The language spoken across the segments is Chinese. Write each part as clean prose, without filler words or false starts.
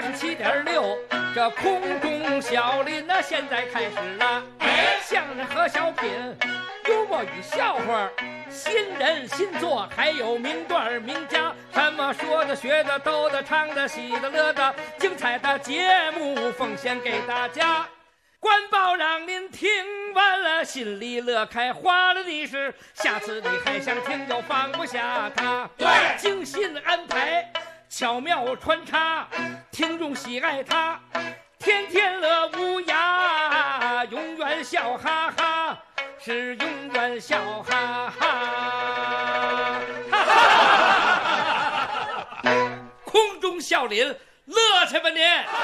107.6，这空中小林呢，现在开始了。相声和小品，幽默与笑话，新人新作，还有名段名家，什么说的、学的、逗的、唱的、喜的、乐的，精彩的节目奉献给大家。官报让您听完了，心里乐开花了的是，下次你还想听就放不下它。对，精心安排，巧妙穿插，听众喜爱它，天天乐无涯，永远笑哈哈，是永远笑哈哈。哈哈，空中笑林，乐去吧您！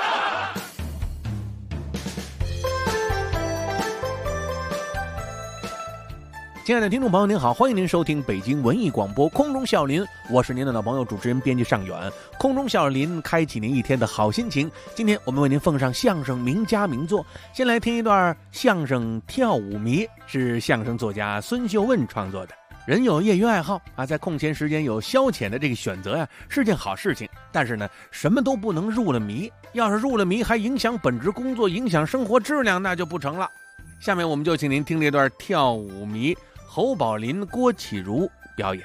亲爱的听众朋友您好，欢迎您收听北京文艺广播空中笑林，我是您的老朋友主持人编辑尚远。空中笑林开启您一天的好心情，今天我们为您奉上相声名家名作，先来听一段相声跳舞迷，是相声作家孙秀问创作的。人有业余爱好啊，在空闲时间有消遣的这个选择呀，是件好事情。但是呢，什么都不能入了迷，要是入了迷还影响本职工作，影响生活质量，那就不成了。下面我们就请您听这段跳舞迷侯宝林、郭启儒表演。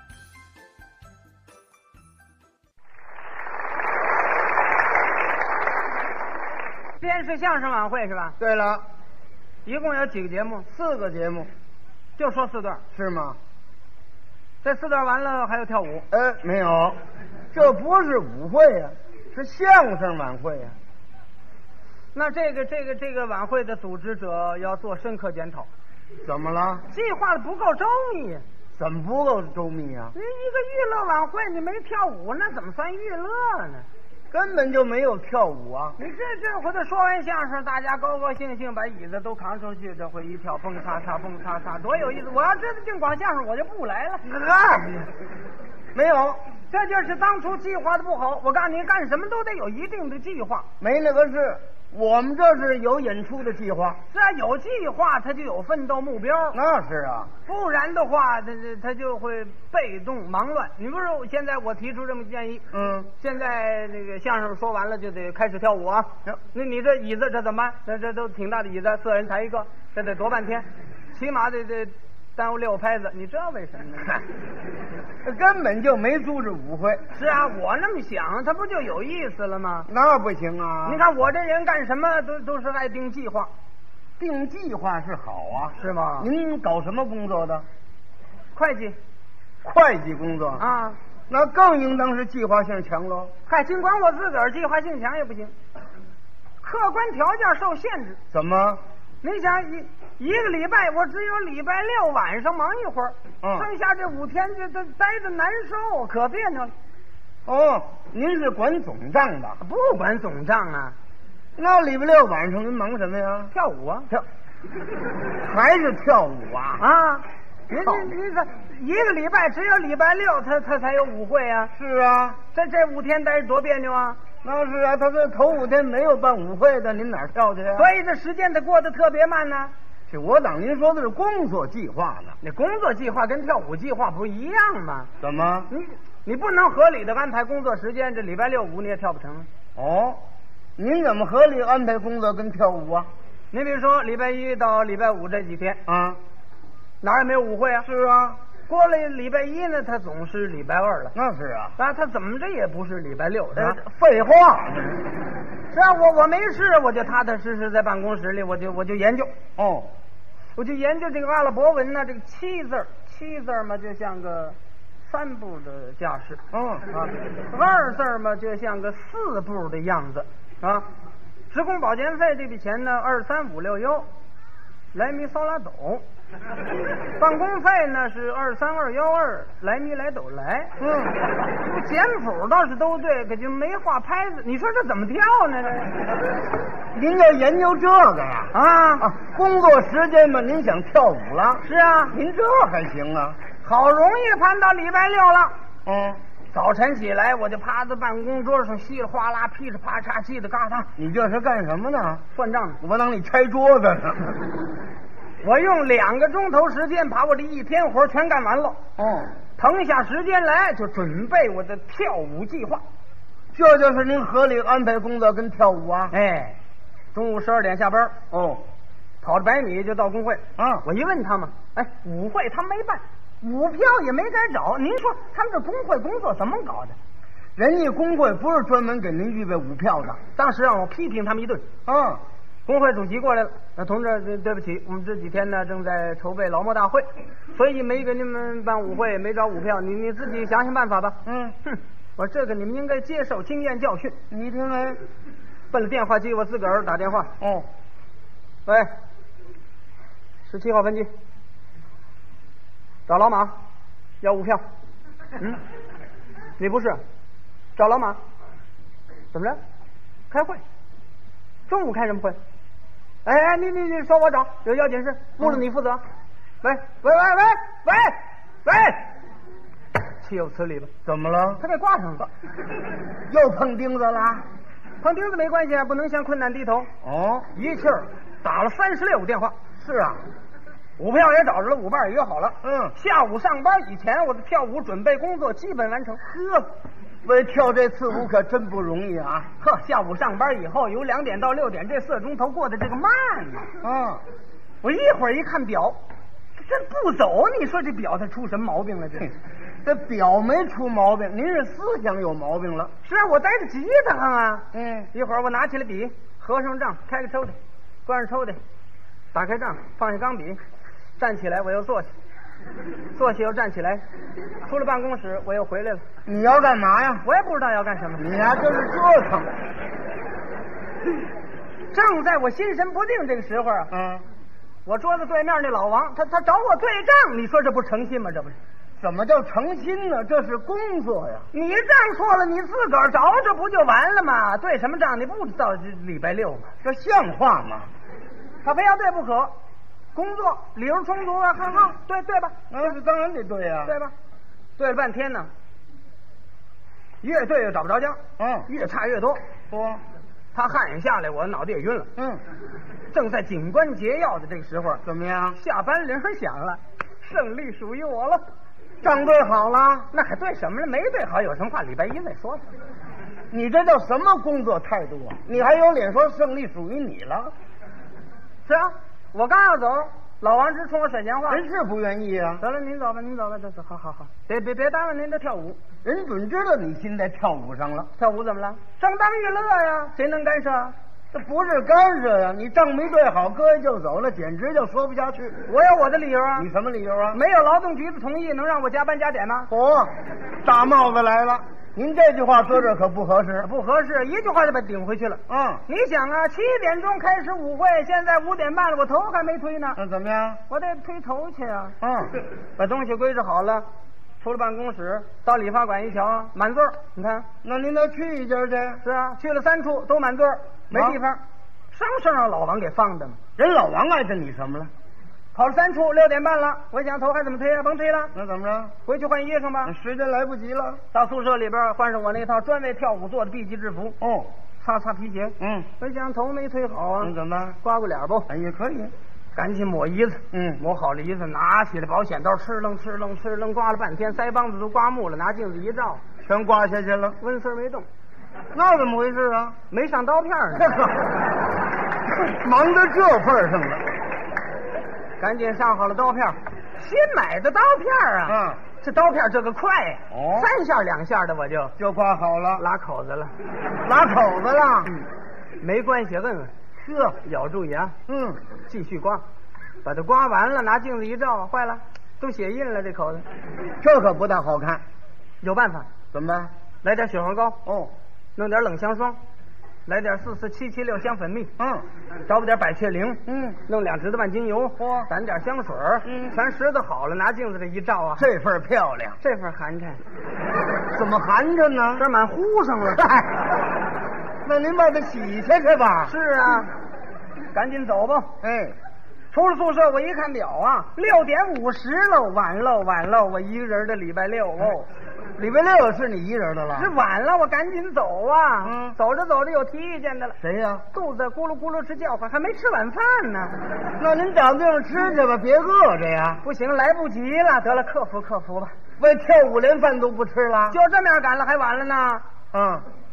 电视相声晚会是吧？ 对了， 一共有几个节目 ？4个节目， 就说4段， 是吗？ 这4段完了还要跳舞？ 没有，这不是舞会呀，是相声晚会呀。 那这个晚会的组织者要做深刻检讨。 怎么了？ 计划的不够周密。 怎么不够周密啊？ 你一个娱乐晚会，你没跳舞，那怎么算娱乐呢？ 根本就没有跳舞啊！ 你这回头说完相声，大家高高兴兴把椅子都扛出去，这回一跳，蹦擦擦，蹦擦擦，多有意思！我要知道净光相声，我就不来了。 没有， 这就是当初计划的不好。我告诉你，干什么都得有一定的计划。 没那个事，我们这是有演出的计划。 是啊，有计划他就有奋斗目标。 那是啊， 不然的话，他就会被动忙乱。你不是现在我提出这么建议？现在这个相声说完了就得开始跳舞啊。那你这椅子这怎么办？这都挺大的椅子，4人抬一个，这得多半天，起码得耽误6拍子。你知道为什么呢？ 根本就没组织舞会。 是啊，我那么想，他不就有意思了吗？ 那不行啊！ 你看我这人干什么都是爱定计划。 定计划是好啊， 是吗？ 您搞什么工作的？ 会计。 会计工作啊， 那更应当是计划性强喽。 嗨，尽管我自个儿计划性强也不行，客观条件受限制。 怎么？ 你想一个礼拜，我只有礼拜6晚上忙一会儿，剩下这5天这待着难受，可别扭了。 哦，您是管总账的？ 不管总账啊。 那礼拜6晚上您忙什么呀？ 跳舞啊， 还是跳舞啊？ 啊，你这一个礼拜只有礼拜6他才有舞会啊。 是啊， 这5天待着多别扭啊。 那是啊，他这头5天没有办舞会的，您哪儿跳去啊？ 所以这时间得过得特别慢呢。 我当您说的是工作计划呢。 那工作计划跟跳舞计划不一样吗？ 怎么？ 你不能合理的安排工作时间，这礼拜6、5你也跳不成。 哦，您怎么合理安排工作跟跳舞啊？ 你比如说礼拜1到礼拜5这几天啊， 哪儿也没有舞会啊。 是啊， 过了礼拜1呢，他总是礼拜2了。 那是啊， 他怎么着也不是礼拜6，是吧？ 废话。 是啊，我没事，我就踏踏实实在办公室里，我就研究。 哦， 我就研究这个阿拉伯文呢，这个7字嘛，就像个3步的架势。2字嘛，就像个4步的样子啊。职工保健费这笔钱呢，2、3、5、6、1，来咪嗦拉哆。办公费呢是2、3、2、1、2，来咪来哆来。这个简谱倒是都对，可就没画拍子。你说这怎么跳呢？ 您要研究这个呀？ 啊， 工作时间嘛，您想跳舞了？ 是啊， 您这还行啊？ 好容易盼到礼拜6了。 早晨起来我就趴在办公桌上，稀里哗啦，噼里啪嚓，叽里嘎嚓。 你这是干什么呢？ 算账呢。 我当你拆桌子呢。 我用2个钟头时间把我这一天活全干完了。腾下时间来就准备我的跳舞计划。 这就是您合理安排工作跟跳舞啊？ 哎，中午12点下班， 哦， 跑着100米就到工会。 啊， 我一问他们，哎，舞会他没办，舞票也没敢找，您说他们这工会工作怎么搞的？ 人家工会不是专门给您预备舞票的。 当时让我批评他们一顿。 啊， 工会主席过来了，同志，对不起，我们这几天呢正在筹备劳模大会，所以没给你们办舞会，没找舞票，你自己想想办法吧。 嗯， 哼，我说这个你们应该接受经验教训。 你听没？ 奔了电话机，我自个儿打电话。 哦， 喂，17号分机，找老马要舞票。嗯，你不是找老马？怎么着？开会？中午开什么会？哎，你说我找，有要紧事，不了你负责。喂，岂有此理吧？ 怎么了？ 他给挂上了。 又碰钉子了？ 碰钉子没关系啊，不能向困难低头。 哦， 一气儿打了36电话。 是啊， 舞票也找着了，舞伴也约好了。 嗯， 下午上班以前，我的跳舞准备工作基本完成。 呵，为跳这次舞可真不容易啊！ 呵，下午上班以后，由2点到6点这4钟头过得这个慢呢。 啊， 我一会儿一看表，这不走，你说这表它出什么毛病了？ 这表没出毛病，您是思想有毛病了。 是啊，我待着急得慌啊。 嗯， 一会儿我拿起了笔，合上账，开个抽屉，关上抽屉，打开账，放下钢笔，站起来，我又坐下，坐下又站起来，出了办公室，我又回来了。 你要干嘛呀？ 我也不知道要干什么。 你呀，就是折腾。 正在我心神不定这个时候啊， 嗯， 我桌子对面那老王，他找我对账，你说这不诚心吗？这不是？ 怎么叫诚心呢？这是工作呀。 你账错了，你自个儿找着不就完了吗？对什么账？你不知道这礼拜6吗？ 这像话吗？ 他非要对不可。工作理由充足啊，哈，对吧？ 那是当然得对呀， 对吧？对了半天呢，越对越找不着家，越差越多。 说， 他汗也下来，我脑袋也晕了。正在紧关节要的这个时候， 怎么样？ 下班铃响了，胜利属于我了。 账对好了？ 那还对什么了？没对好，有什么话礼拜1再说。 你这叫什么工作态度啊？你还有脸说胜利属于你了？ 是啊，我刚要走，老王直冲我甩闲话。 人是不愿意啊。 得了，您走吧，这是好，别耽误您这跳舞。 人准知道你心在跳舞上了。 跳舞怎么了？正当娱乐呀，谁能干涉？ 这不是干涉呀，你账没对好，搁下就走了，简直就说不下去。 我有我的理由啊。 你什么理由啊？ 没有劳动局的同意，能让我加班加点吗？ 大帽子来了！您这句话说这可不合适， 不合适，一句话就把顶回去了。你想啊，7点钟开始舞会，现在5点半了，我头还没推呢。 那怎么样？ 我得推头去啊。把东西归置好了，出了办公室，到理发馆一瞧，满座。你看， 那您再去一家去。 是啊，去了3处都满座，没地方，生让老王给放的嘛。 人老王碍着你什么了？ 跑了3处，6点半了，我想头还怎么推啊？甭推了。 那怎么着？ 回去换衣裳吧。 时间来不及了。 到宿舍里边换上我那套专为跳舞做的 B 级制服。擦皮鞋。我想头没推好啊。 你怎么办？ 刮过脸不？ 哎呀，可以。 赶紧抹胰子。抹好了胰子，拿起来保险刀，哧楞刮了半天，腮帮子都刮木了，拿镜子一照， 全刮下去了， 纹丝没动。 那怎么回事啊？ 没上刀片呢。 忙到这份上了。 赶紧上好了刀片，新买的刀片啊！这刀片这个快呀，3下2下的我就刮好了， 拉口子了，没关系，问问，咬住牙，继续刮，把它刮完了，拿镜子一照，坏了，都血印了，这口子， 这可不大好看。 有办法， 怎么办？ 来点雪花膏，弄点冷香霜。来点44776香粉蜜，找补点百雀羚，弄2指子万金油，掸点香水，全拾掇好了，拿镜子这一照啊， 这份漂亮， 这份寒碜， 怎么寒碜呢？ 这满糊上了。 那您把它洗下去吧。 是啊，赶紧走吧。出了宿舍，我一看表啊，6点50了，晚了，我一个人的礼拜6哦。 礼拜6是你一人的了？ 这晚了，我赶紧走啊！走着有提意见的了。 谁呀？ 肚子咕噜咕噜直叫唤，还没吃晚饭呢。 那您找地方吃去吧，别饿着呀。 不行，来不及了。得了，克服吧。 为跳舞连饭都不吃了？ 就这么样赶了，还晚了呢。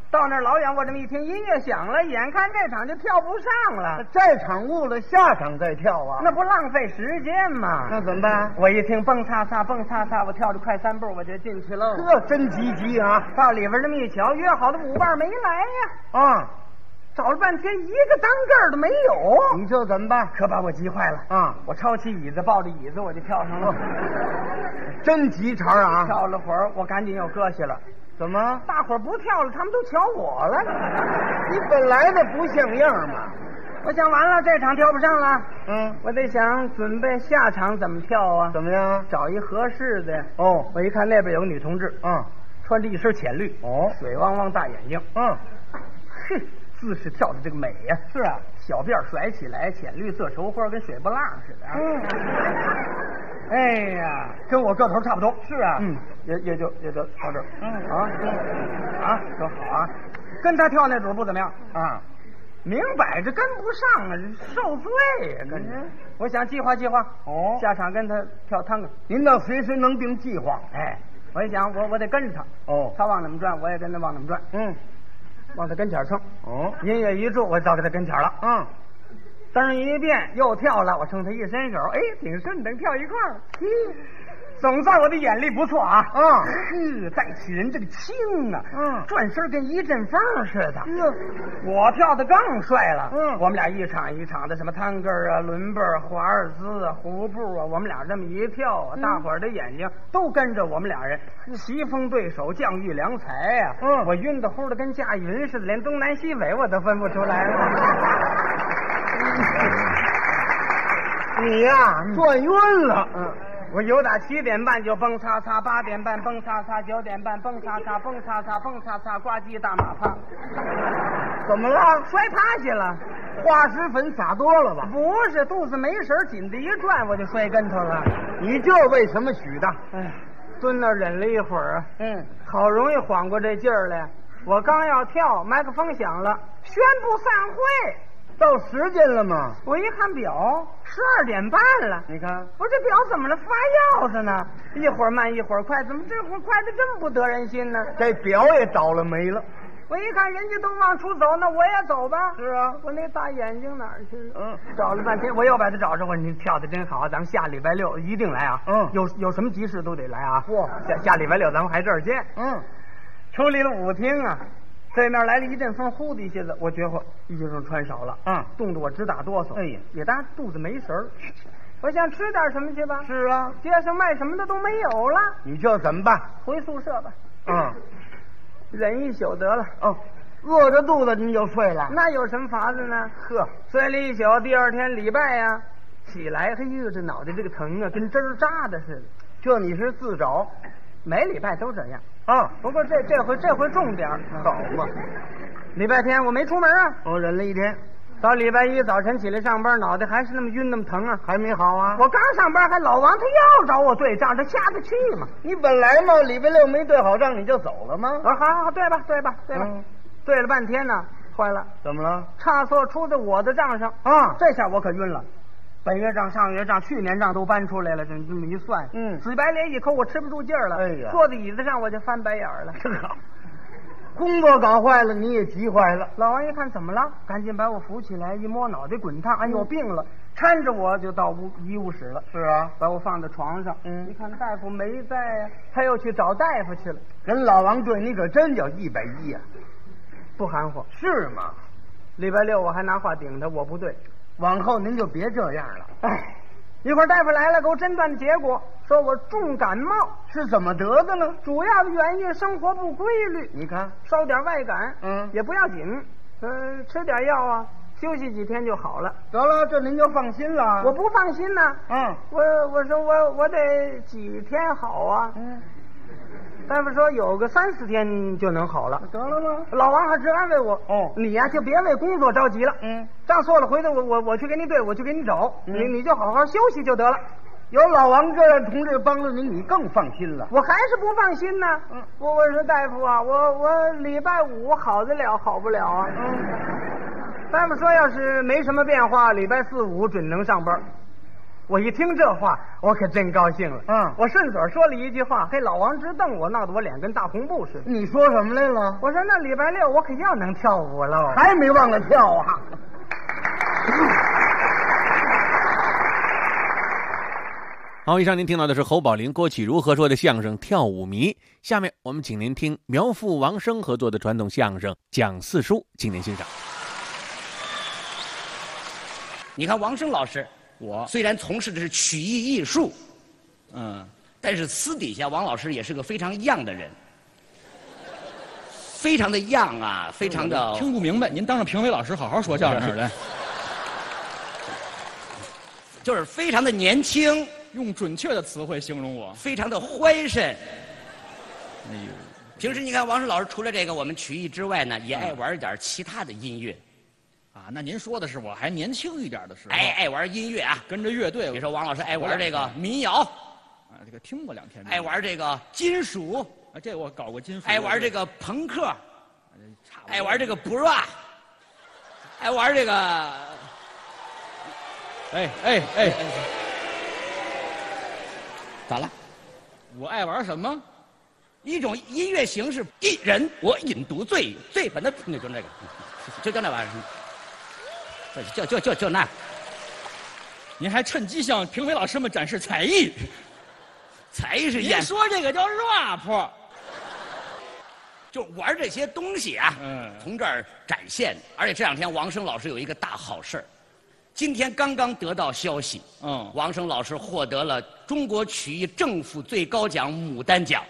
到那儿老远，我这么一听音乐响了，眼看这场就跳不上了。 这场误了，下场再跳啊？ 那不浪费时间吗？ 那怎么办？ 我一听蹦擦擦蹦擦擦，我跳着快3步我就进去喽。 这真积极啊！ 到里边这么一瞧，约好的舞伴没来呀。 啊， 找了半天一个当个儿都没有。 你这怎么办？ 可把我急坏了啊！ 我抄起椅子，抱着椅子我就跳上了。 真急茬啊！ 跳了会儿，我赶紧又搁下了。 怎么？ 大伙儿不跳了，他们都瞧我了。 你本来的不像样嘛！ 我想完了，这场跳不上了。我得想准备下场怎么跳啊？ 怎么样？ 找一合适的。 哦， 我一看那边有个女同志，穿着一身浅绿，水汪汪大眼睛，嘿，姿势跳的这个美呀！是啊，小辫甩起来，浅绿色绸花跟水波浪似的啊。哎呀，跟我个头差不多。是啊，也就到这儿。多好啊！跟他跳那主不怎么样啊，明摆着跟不上啊，受罪呀！跟着，我想计划计划，下场跟他跳探戈。 您倒随时能定计划。 哎，我一想，我得跟着他。他往哪么转，我也跟他往哪么转。往他跟前蹭。音乐一住，我到他跟前了。灯一变，又跳了。我冲他一伸手，哎，挺顺，能跳一块儿。总算我的眼力不错啊！带起人这个轻啊！转身跟一阵风似的。我跳得更帅了。我们俩一场一场的，什么探戈啊、伦贝尔、华尔兹啊、胡步啊，我们俩这么一跳啊，大伙儿的眼睛都跟着我们俩人，棋逢对手，将遇良才呀！我晕得乎的跟驾云似的，连东南西北我都分不出来了。 你呀，转晕了。 我由打7点半就蹦擦擦，8点半蹦擦擦，9点半蹦擦擦，蹦擦擦，蹦擦擦，呱唧大马趴。 怎么了？ 摔趴下了。 化石粉撒多了吧？ 不是，肚子没神，紧的一转我就摔跟头了。 你这为什么许的？ 哎，蹲那儿忍了一会儿啊。好容易缓过这劲儿来，我刚要跳，麦克风响了，宣布散会。 到时间了吗？ 我一看表，12点半了。 你看， 我这表怎么了？发钥匙呢？一会儿慢一会儿快，怎么这会儿快的这么不得人心呢？ 这表也倒了霉了。 我一看人家都往出走，那我也走吧。 是啊， 我那大眼睛哪儿去了？找了半天，我又把他找着。我说你跳的真好，咱们下礼拜6一定来啊。有什么急事都得来啊。下礼拜6咱们还这儿见。处理了舞厅啊。对面来了一阵风，呼的一下子，我觉着衣裳穿少了，冻得我直打哆嗦。哎呀，也当肚子没神儿。我想吃点什么去吧。 是啊， 街上卖什么的都没有了。 你这怎么办？ 回宿舍吧。忍一宿得了。 饿着肚子你就睡了？ 那有什么法子呢？睡了一宿，第二天礼拜呀，起来，嘿呦，这脑袋这个疼啊，跟针儿扎的似的。 这你是自找？ 每礼拜都这样。不过这回重点好嘛。 礼拜天我没出门啊， 我忍了一天。 到礼拜一早晨起来上班，脑袋还是那么晕那么疼啊， 还没好啊。 我刚上班还老王他要找我对账，这下得去吗？ 你本来嘛礼拜6没对好账你就走了吗？ 我说好，对吧，对了半天呢，坏了。 怎么了？ 差错出在我的账上这下我可晕了。本月账、上月账、去年账都搬出来了，这么一算，紫白脸一口我吃不住劲儿了。哎呀，坐在椅子上我就翻白眼了。 工作搞坏了，你也急坏了。 老王一看怎么了，赶紧把我扶起来，一摸脑袋滚烫，哎呦病了，搀着我就到医务室了。 是啊， 把我放在床上。一看大夫没在呀，他又去找大夫去了。 人老王对你可真叫110呀， 不含糊。 是吗？ 礼拜6我还拿话顶他，我不对。 往后您就别这样了。 一会儿大夫来了，给我诊断的结果，说我重感冒。 是怎么得的呢？ 主要的原因生活不规律。你看，烧点外感，也不要紧，吃点药啊，休息几天就好了。 得了，这您就放心了。 我不放心呢。我说我得几天好啊。大夫说有个3、4天就能好了。 得了吗？ 老王还直安慰我。你呀就别为工作着急了。账错了，回头我去给你对，我去给你找。你就好好休息就得了。 有老王这样同志帮着你更放心了。 我还是不放心呢。我说大夫啊，我礼拜5好得了，好不了啊。大夫说要是没什么变化，礼拜4、5准能上班。 我一听这话，我可真高兴了。我顺嘴说了一句话，嘿，老王直瞪我，闹得我脸跟大红布似的。 你说什么来了？ 我说那礼拜六我可要能跳舞喽， 还没忘了跳啊！ 好，以上您听到的是侯宝林、郭启儒合说的相声《跳舞迷》。下面我们请您听苗阜、王声合作的传统相声《讲四书》，请您欣赏。 你看王声老师，我虽然从事的是曲艺艺术，但是私底下王老师也是个非常样的人，非常的样啊，非常的听不明白。您当着评委老师好好说相声来， 就是非常的年轻， 用准确的词汇形容我， 非常的欢神。 哎呦， 平时你看王声老师除了这个我们曲艺之外呢，也爱玩一点其他的音乐。 啊，那您说的是我还年轻一点的时候， 爱玩音乐啊， 跟着乐队。 比如说王老师爱玩这个民谣， 啊，这个听过2天。 爱玩这个金属， 啊，这我搞过金属。 爱玩这个朋克，爱玩这个 bra， 爱玩这个。 哎， 咋了？ 我爱玩什么？ 一种音乐形式，一人我饮毒醉，醉本的那就那个，就叫那玩意儿。就那， 您还趁机向评委老师们展示才艺， 才艺是演。 您说这个叫 rap， 就玩这些东西啊，从这儿展现。而且这2天王声老师有一个大好事儿，今天刚刚得到消息，王声老师获得了中国曲艺政府最高奖牡丹奖。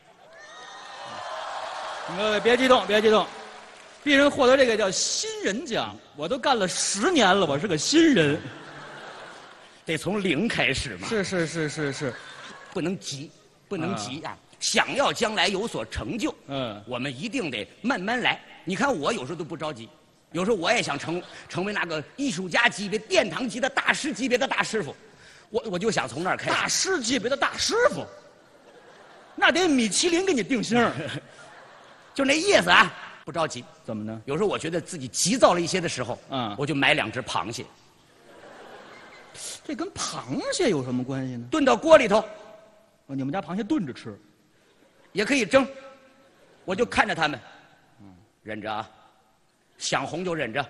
各位别激动，别激动。鄙人获得这个叫新人奖，我都干了10年了，我是个新人， 得从0开始嘛。 是， 不能急，不能急啊！想要将来有所成就，我们一定得慢慢来。你看我有时候都不着急，有时候我也想成为那个艺术家级别、殿堂级的大师级别的大师傅，我就想从那儿开始。 大师级别的大师傅，那得米其林给你定性， 就那意思啊。不着急， 怎么呢？ 有时候我觉得自己急躁了一些的时候，我就买2只螃蟹。 这跟螃蟹有什么关系呢？ 炖到锅里头。 你们家螃蟹炖着吃， 也可以蒸。我就看着他们，忍着啊，想红就忍着，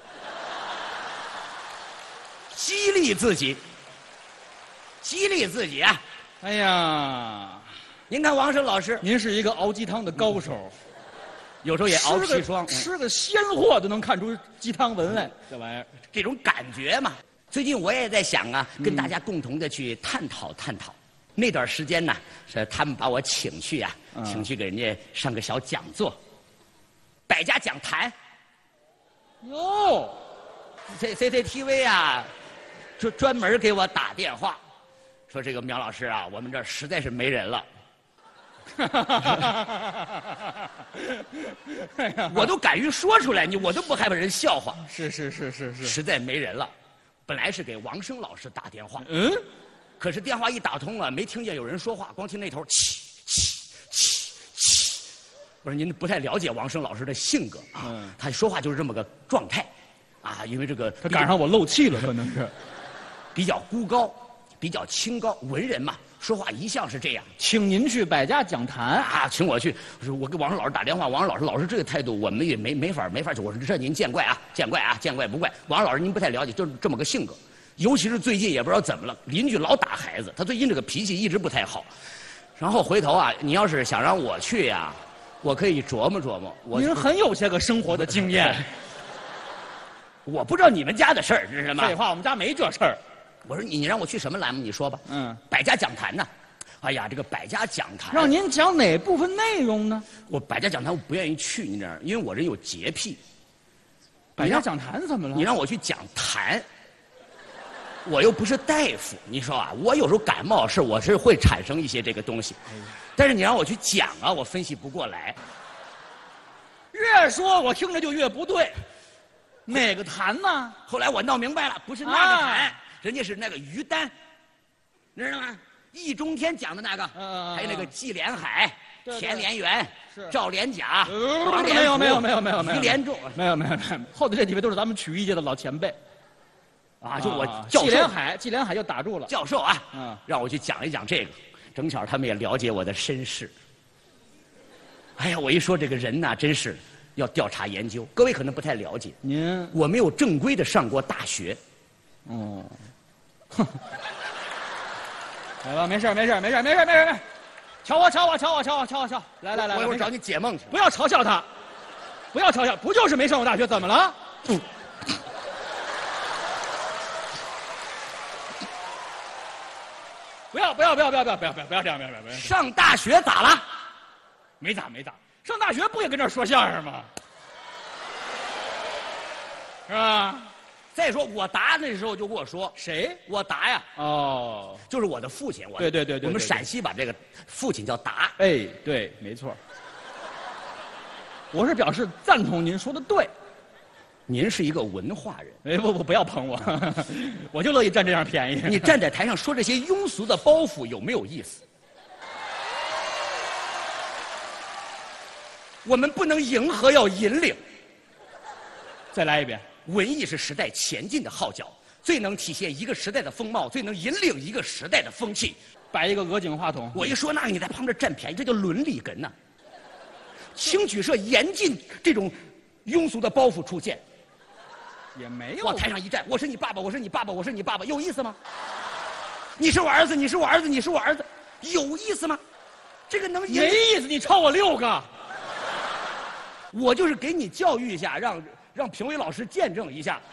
激励自己，激励自己啊！ 哎呀， 您看王声老师， 您是一个熬鸡汤的高手。 有时候也熬砒霜， 吃个鲜货都能看出鸡汤文来，这玩意儿， 这种感觉嘛。最近我也在想啊，跟大家共同的去探讨。那段时间呢，是他们把我请去啊，请去给人家上个小讲座，百家讲坛。 哟 ，CCTV 啊，专门给我打电话，说这个苗老师啊，我们这儿实在是没人了。我都敢于说出来，我都不害怕人笑话。 是， 实在没人了。本来是给王声老师打电话，可是电话一打通了，没听见有人说话，光听那头气。我说您不太了解王声老师的性格啊，他说话就是这么个状态，啊，因为这个他赶上我漏气了，可能是比较孤高，比较清高，文人嘛。说话一向是这样， 请您去百家讲坛啊，请我去。我给王声老师打电话，王声老师这个态度，我们也没法去。我说这您见怪啊，见怪不怪。王老师您不太了解，就是这么个性格，尤其是最近也不知道怎么了，邻居老打孩子，他最近这个脾气一直不太好。然后回头啊，你要是想让我去呀，我可以琢磨琢磨。 您很有些个生活的经验。 我不知道你们家的事儿，知道吗？ 废话，我们家没这事儿。 我说你让我去什么栏目？你说吧。百家讲坛呢？哎呀，这个百家讲坛， 让您讲哪部分内容呢？ 我百家讲坛我不愿意去，你知道吗？因为我这有洁癖。 百家讲坛怎么了？ 你让我去讲坛，我又不是大夫，你说啊，我有时候感冒我是会产生一些这个东西，但是你让我去讲啊，我分析不过来。 越说我听着就越不对。哪个坛呢？ 后来我闹明白了，不是那个坛，人家是那个于丹，你知道吗？易中天讲的那个，还有那个纪连海、田连元、赵连甲、王连福、 没有， 于连仲， 没有，后头这几位都是咱们曲艺界的老前辈。 啊，就我教授季连海就打住了。 教授啊，让我去讲一讲这个，正巧他们也了解我的身世。哎呀，我一说这个人呐，真是要调查研究。各位可能不太了解，我没有正规的上过大学。 哦，来吧，没事，瞧我，来， 我一会儿找你解梦去。 不要嘲笑他，不就是没上过大学，怎么了？不要这样， 上大学咋了？ 没咋，上大学不也跟这儿说相声吗？是吧？ 再说我达那时候就跟我说， 谁？ 我达呀。 哦， 就是我的父亲。 对， 我们陕西把这个父亲叫达。 哎，对，没错。我是表示赞同您说的对。 您是一个文化人。 哎，不要捧我，我就乐意占这样便宜。 你站在台上说这些庸俗的包袱有没有意思？我们不能迎合，要引领。 再来一遍。 文艺是时代前进的号角，最能体现一个时代的风貌，最能引领一个时代的风气。 摆一个鹅颈话筒， 我一说那个，你在旁边占便宜，这叫伦理哏呐。青曲社严禁这种庸俗的包袱出现。 也没有。 往台上一站，我是你爸爸，我是你爸爸，我是你爸爸，有意思吗？你是我儿子，你是我儿子，你是我儿子，有意思吗？这个能没意思，你超我6个。 我就是给你教育一下，让评委老师见证一下。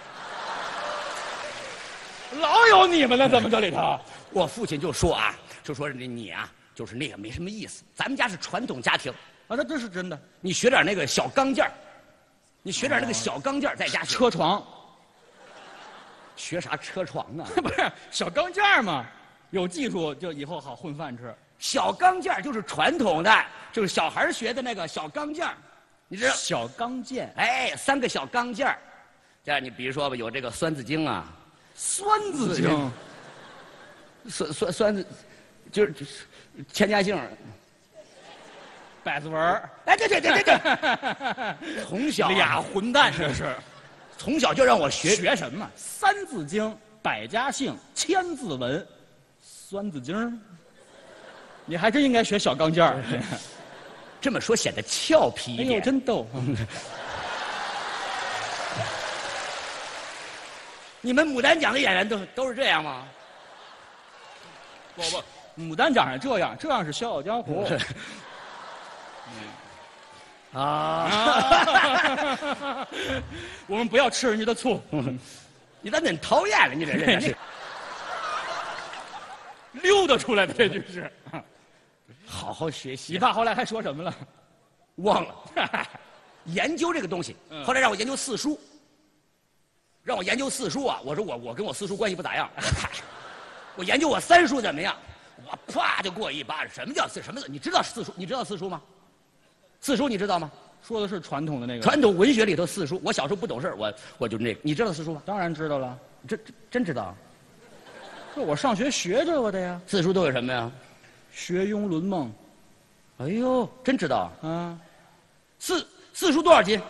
老有你们了，怎么这里头？ 我父亲就说你啊，就是那个没什么意思。咱们家是传统家庭啊，这是真的。 你学点那个小钢件你学点那个小钢件在家学。 车床。 学啥车床啊？ 不是小钢件嘛，有技术就以后好混饭吃。 小钢件就是传统的，就是小孩学的那个小钢件。你知道小钢件？ 哎，3个小钢件这样你比如说吧，有这个《酸字经》啊，《酸字经》，酸字，就是千家姓， 百字文。 哎，对，从小俩混蛋这是， 从小就让我学什么？《三字经》、百家姓、千字文，《酸字经》，你还真应该学小钢件。 这么说显得俏皮一点。 哎呦，真逗！ 你们牡丹奖的演员都是这样吗？ 不，牡丹奖上这样是《笑傲江湖》。我们不要吃人家的醋。 你咋很讨厌了？你这人是溜达出来的，这句是。 好好学习。 你爸后来还说什么了？ 忘了。研究这个东西，后来让我研究四书。让我研究四书啊！我说我跟我四书关系不咋样。我研究我三书怎么样？我啪就过一巴掌。什么叫什么？你知道四书？你知道四书吗？四书你知道吗？ 说的是传统的那个。 传统文学里头四书。我小时候不懂事我就那个。你知道四书吗？ 当然知道了。 真知道？ 这我上学学这个的呀。 四书都有什么呀？ 学庸论孟。 哎呦，真知道啊！ 四书多少斤？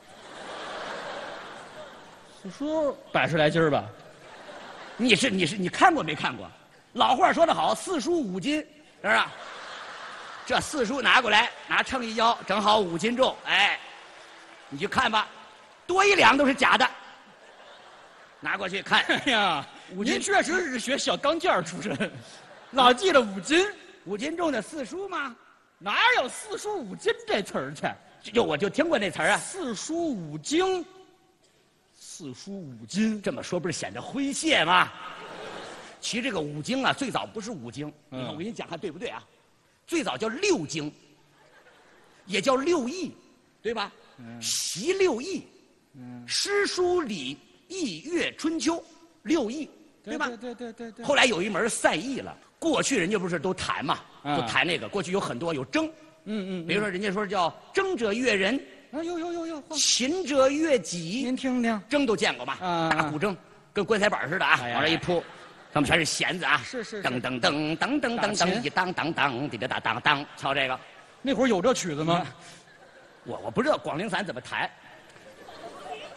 四书100来斤吧。 你看过没看过？老话说得好，四书5斤，是不是？这四书拿过来，拿秤一摇，正好5斤重。哎，你去看吧，多1两都是假的。拿过去看。 哎呀，您确实是学小钢件出身，老记着5斤 ，5斤重的四书吗？ 哪有四书5斤这词儿去？ 我就听过那词儿啊。 四书5经，四书5斤， 这么说不是显得诙谐吗？其实这个5经啊，最早不是5经，你看我给你讲看对不对啊？最早叫6经，也叫6艺，对吧？习6艺，诗书礼易乐春秋，6艺，对吧？ 对。 后来有一门赛艺了。过去人家不是都弹嘛，就弹那个。过去有很多有筝，比如说人家说叫筝者乐人， 有， 琴者乐己。 您听听， 筝都见过吧？大古筝跟棺材板似的啊，往这一铺，上面全是弦子啊。 是。 噔噔噔噔噔噔噔，一当当当，滴答答当当，瞧这个。 那会儿有这曲子吗？ 我不知道广陵散怎么弹。哎，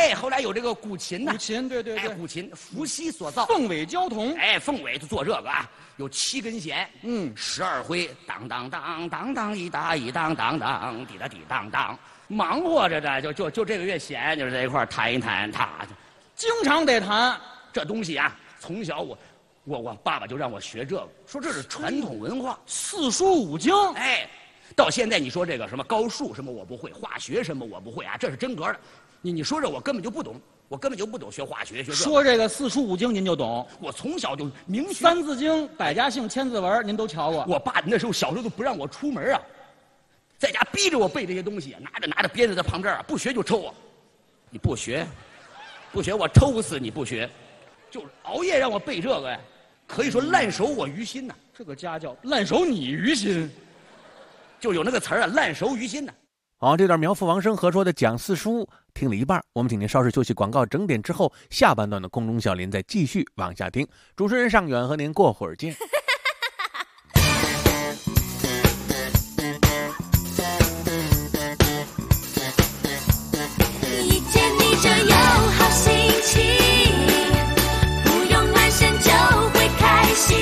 哎，后来有这个古琴呐， 古琴，对对对， 古琴伏羲所造， 凤尾交铜， 哎，凤尾就做这个啊，有7根弦，12回，当当当当当一打一当当当，滴答滴当当，忙活着的就这个月闲，就是在一块弹一弹， 经常得弹这东西啊。从小我爸爸就让我学这个，说这是传统文化 ，4书5经， 哎。到现在你说这个什么高数什么我不会，化学什么我不会啊，这是真格的。你说这我根本就不懂，我根本就不懂学化学学这。 说这个4书5经您就懂， 我从小就明学。 三字经、百家姓、千字文您都瞧过。 我爸那时候小时候都不让我出门啊，在家逼着我背这些东西，拿着鞭子在旁边啊，不学就抽我。你不学我抽死你！不学，就是熬夜让我背这个呀，可以说烂熟我于心呐。 这个家教烂熟你于心。 就有那个词儿啊，烂熟于心呢。 好，这段苗阜王声合说的讲4书听了一半，我们请您稍事休息，广告整点之后，下半段的空中小林再继续往下听。主持人尚远和您过会儿见。 一见你就有好心情，不用暖身就会开心。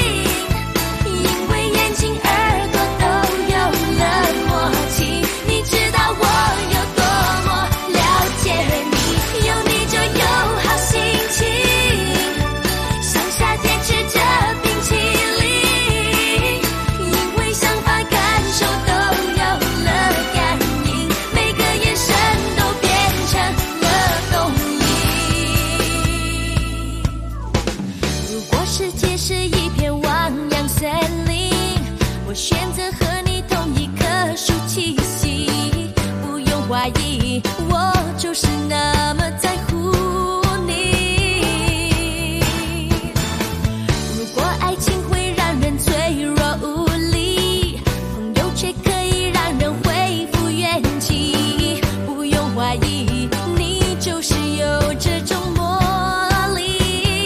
我就是那么在乎你。如果爱情会让人脆弱无力，朋友却可以让人恢复元气。不用怀疑，你就是有这种魔力。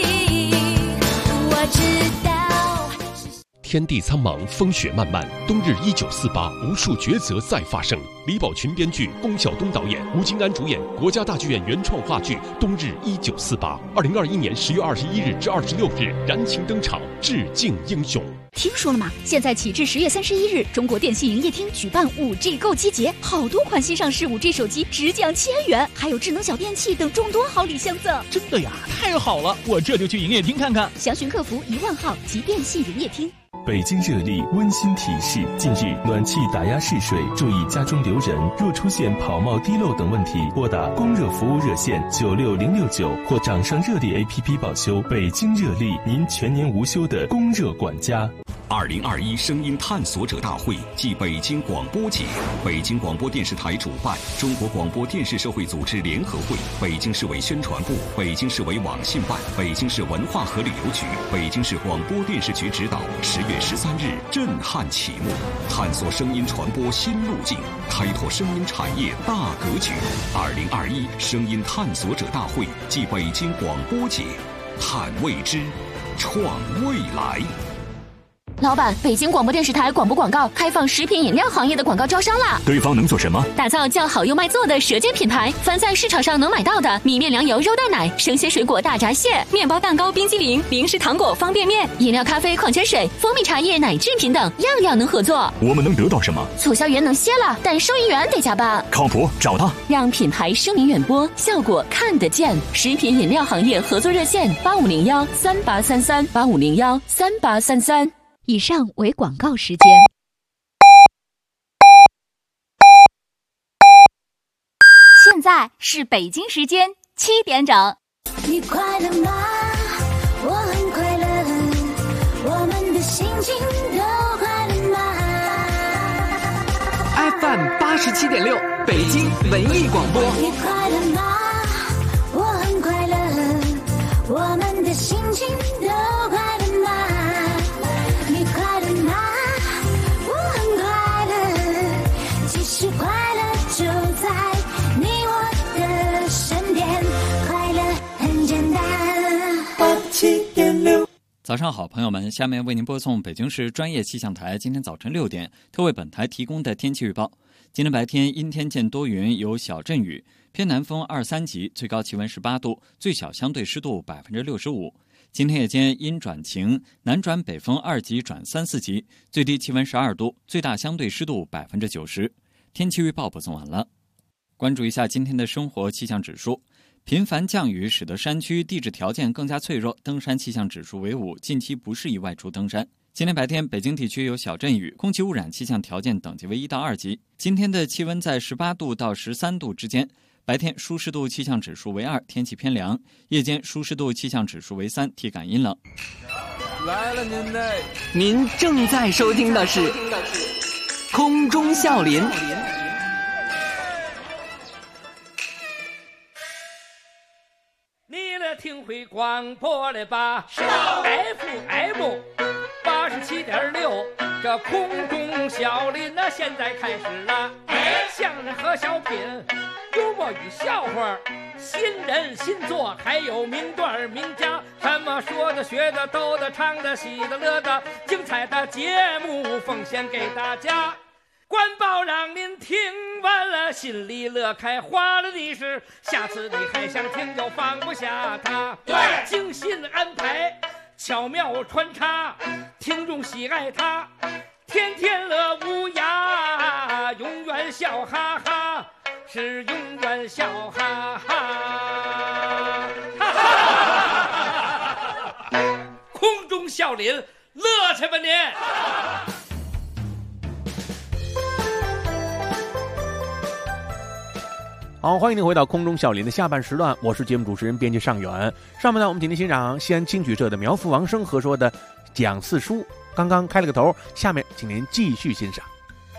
我知道。 天地苍茫，风雪漫漫，冬日1948，无数抉择再发生。李宝群编剧，龚晓东导演，吴京安主演，国家大剧院原创话剧《冬日1948》，2021年10月21日至26日燃情登场，致敬英雄。 听说了吗？现在起至10月31日，中国电信营业厅举办5G 购机节，好多款新上市5G 手机直降1000元，还有智能小电器等众多好礼相赠。 真的呀，太好了！我这就去营业厅看看。 详询客服1万号及电信营业厅。 北京热力温馨提示：近日暖气打压试水，注意家中留人。若出现跑冒滴漏等问题，拨打供热服务热线96069或掌上热力 APP 报修。北京热力，您全年无休的供热管家。 2021声音探索者大会暨北京广播节，北京广播电视台主办，中国广播电视社会组织联合会、北京市委宣传部、北京市委网信办、北京市文化和旅游局、北京市广播电视局指导，10月13日震撼启幕，探索声音传播新路径，开拓声音产业大格局。2021声音探索者大会暨北京广播节，探未知，创未来。 老板，北京广播电视台广播广告开放食品饮料行业的广告招商啦！ 对方能做什么？ 打造叫好又卖座的舌尖品牌，凡在市场上能买到的米面粮油肉蛋奶、生鲜水果大闸蟹、面包蛋糕冰激凌、零食糖果方便面、饮料咖啡矿泉水、蜂蜜茶叶奶制品等，样样能合作。 我们能得到什么？ 促销员能歇了，但收银员得加班。 靠谱，找他， 让品牌声名远播，效果看得见。食品饮料行业合作热线8501383385013833。以上为广告时间。现在是北京时间7点整。 你快乐吗？我很快乐，我们的心情都快乐吗 ？FM 87.6，北京文艺广播。 你快乐吗？我很快乐，我们的心情都快乐吗？你快乐吗？我很快乐，其实快乐就在你我的身边，快乐很简单。87.6。 早上好，朋友们，下面为您播送北京市专业气象台今天早晨6点特为本台提供的天气预报。今天白天阴天见多云，有小阵雨， 偏南风2、3级，最高气温18度，最小相对湿度65%。今天夜间阴转晴，南转北风2级转3、4级，最低气温12度，最大相对湿度90%。天气预报播送完了。关注一下今天的生活气象指数。频繁降雨使得山区地质条件更加脆弱，登山气象指数为5，近期不适宜外出登山。今天白天，北京地区有小阵雨，空气污染气象条件等级为1到2级。今天的气温在18度到13度之间，白天舒适度气象指数为2，天气偏凉；夜间舒适度气象指数为3，体感阴冷。 来了您正在收听的是空中笑林。 你来听会广播了吧？FM 87.6，这空中小林那现在开始了。相声和小品，幽默与笑话，新人新作，还有名段名家，什么说的、学的、逗的、唱的、喜的、乐的，精彩的节目奉献给大家。官报让您听完了心里乐开花了的是，下次你还想听就放不下它。对，精心安排，巧妙穿插，听众喜爱它，天天乐无涯，永远笑哈哈，是永远笑哈哈。哈哈，空中笑林，乐去吧您！ 好，欢迎您回到空中笑林的下半时段，我是节目主持人编辑尚远。上半段我们请您欣赏西安青曲社的苗阜王声合说的讲四书，刚刚开了个头，下面请您继续欣赏。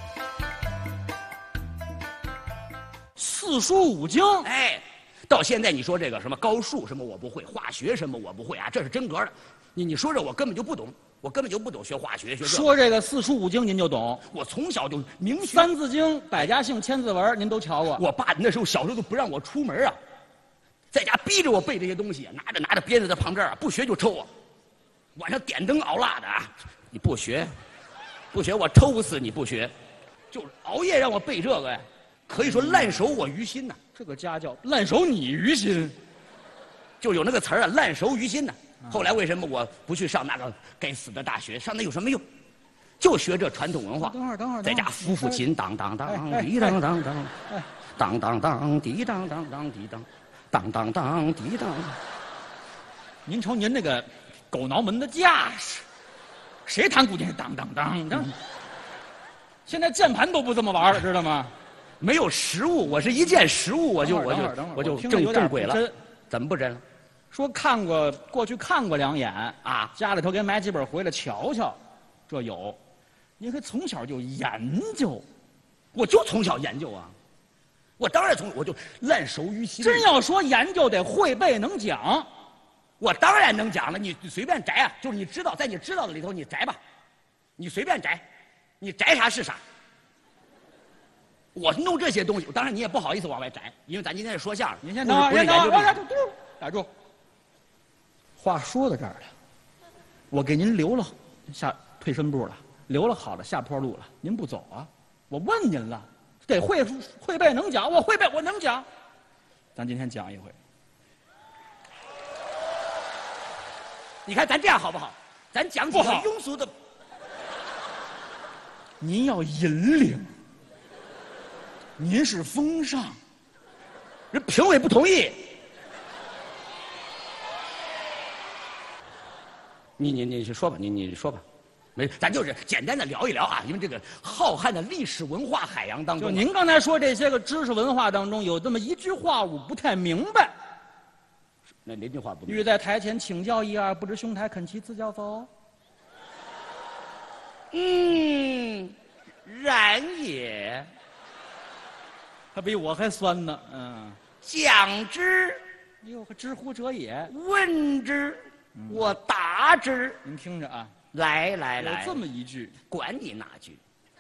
四书五经， 到现在你说这个什么高数什么我不会，化学什么我不会啊，这是真格的。你说这我根本就不懂，我根本就不懂学化学学。 说这个四书五经您就懂， 我从小就明学。 三字经、百家姓、千字文您都瞧过。 我爸那时候小时候都不让我出门啊，在家逼着我背这些东西，拿着鞭子在旁边啊，不学就抽我。晚上点灯熬蜡的啊，你不学我抽死你！不学，就是熬夜让我背这个呀，可以说烂熟我于心呐。 这个家教烂熟你于心， 就有那个词儿啊，烂熟于心呐。后来为什么我不去上那个该死的大学？上那有什么用？就学这传统文化。 等会儿， 在家抚琴，当当当，滴当当当，当当当，滴当当当，滴当，当当当，滴当。 您瞅您那个狗挠门的架势，谁弹古琴？当当当当。现在键盘都不这么玩了，知道吗？ 没有实物，我是一见实物我就正轨了。怎么不真了？ 说过去看过2眼啊，家里头给买几本回来瞧瞧，这有，您可从小就研究， 我就从小研究啊，我当然我就烂熟于心。 真要说研究得会背能讲， 我当然能讲了，你随便摘啊，就是你知道，在你知道的里头你摘吧，你随便摘，你摘啥是啥。我弄这些东西，当然你也不好意思往外摘，因为咱今天是说相声。 您先等会儿，打住。话说到这儿了，我给您留了下退身步了，留了好了下坡路了，您不走啊？我问您了，得会背能讲，我会背我能讲，咱今天讲一回。 你看咱这样好不好？咱讲几个庸俗的。 您要引领，您是风尚， 人评委不同意。你说吧，你说吧，没，咱就是简单的聊一聊啊，因为这个浩瀚的历史文化海洋当中， 就您刚才说这些个知识文化当中，有这么一句话我不太明白。 哪句话不明白？ 欲在台前请教一二，不知兄台肯其自教否？ 然也。 他比我还酸呢。 讲之， 哟，知乎者也。 问之。我答之， 您听着啊， 来， 有这么一句， 管你哪句，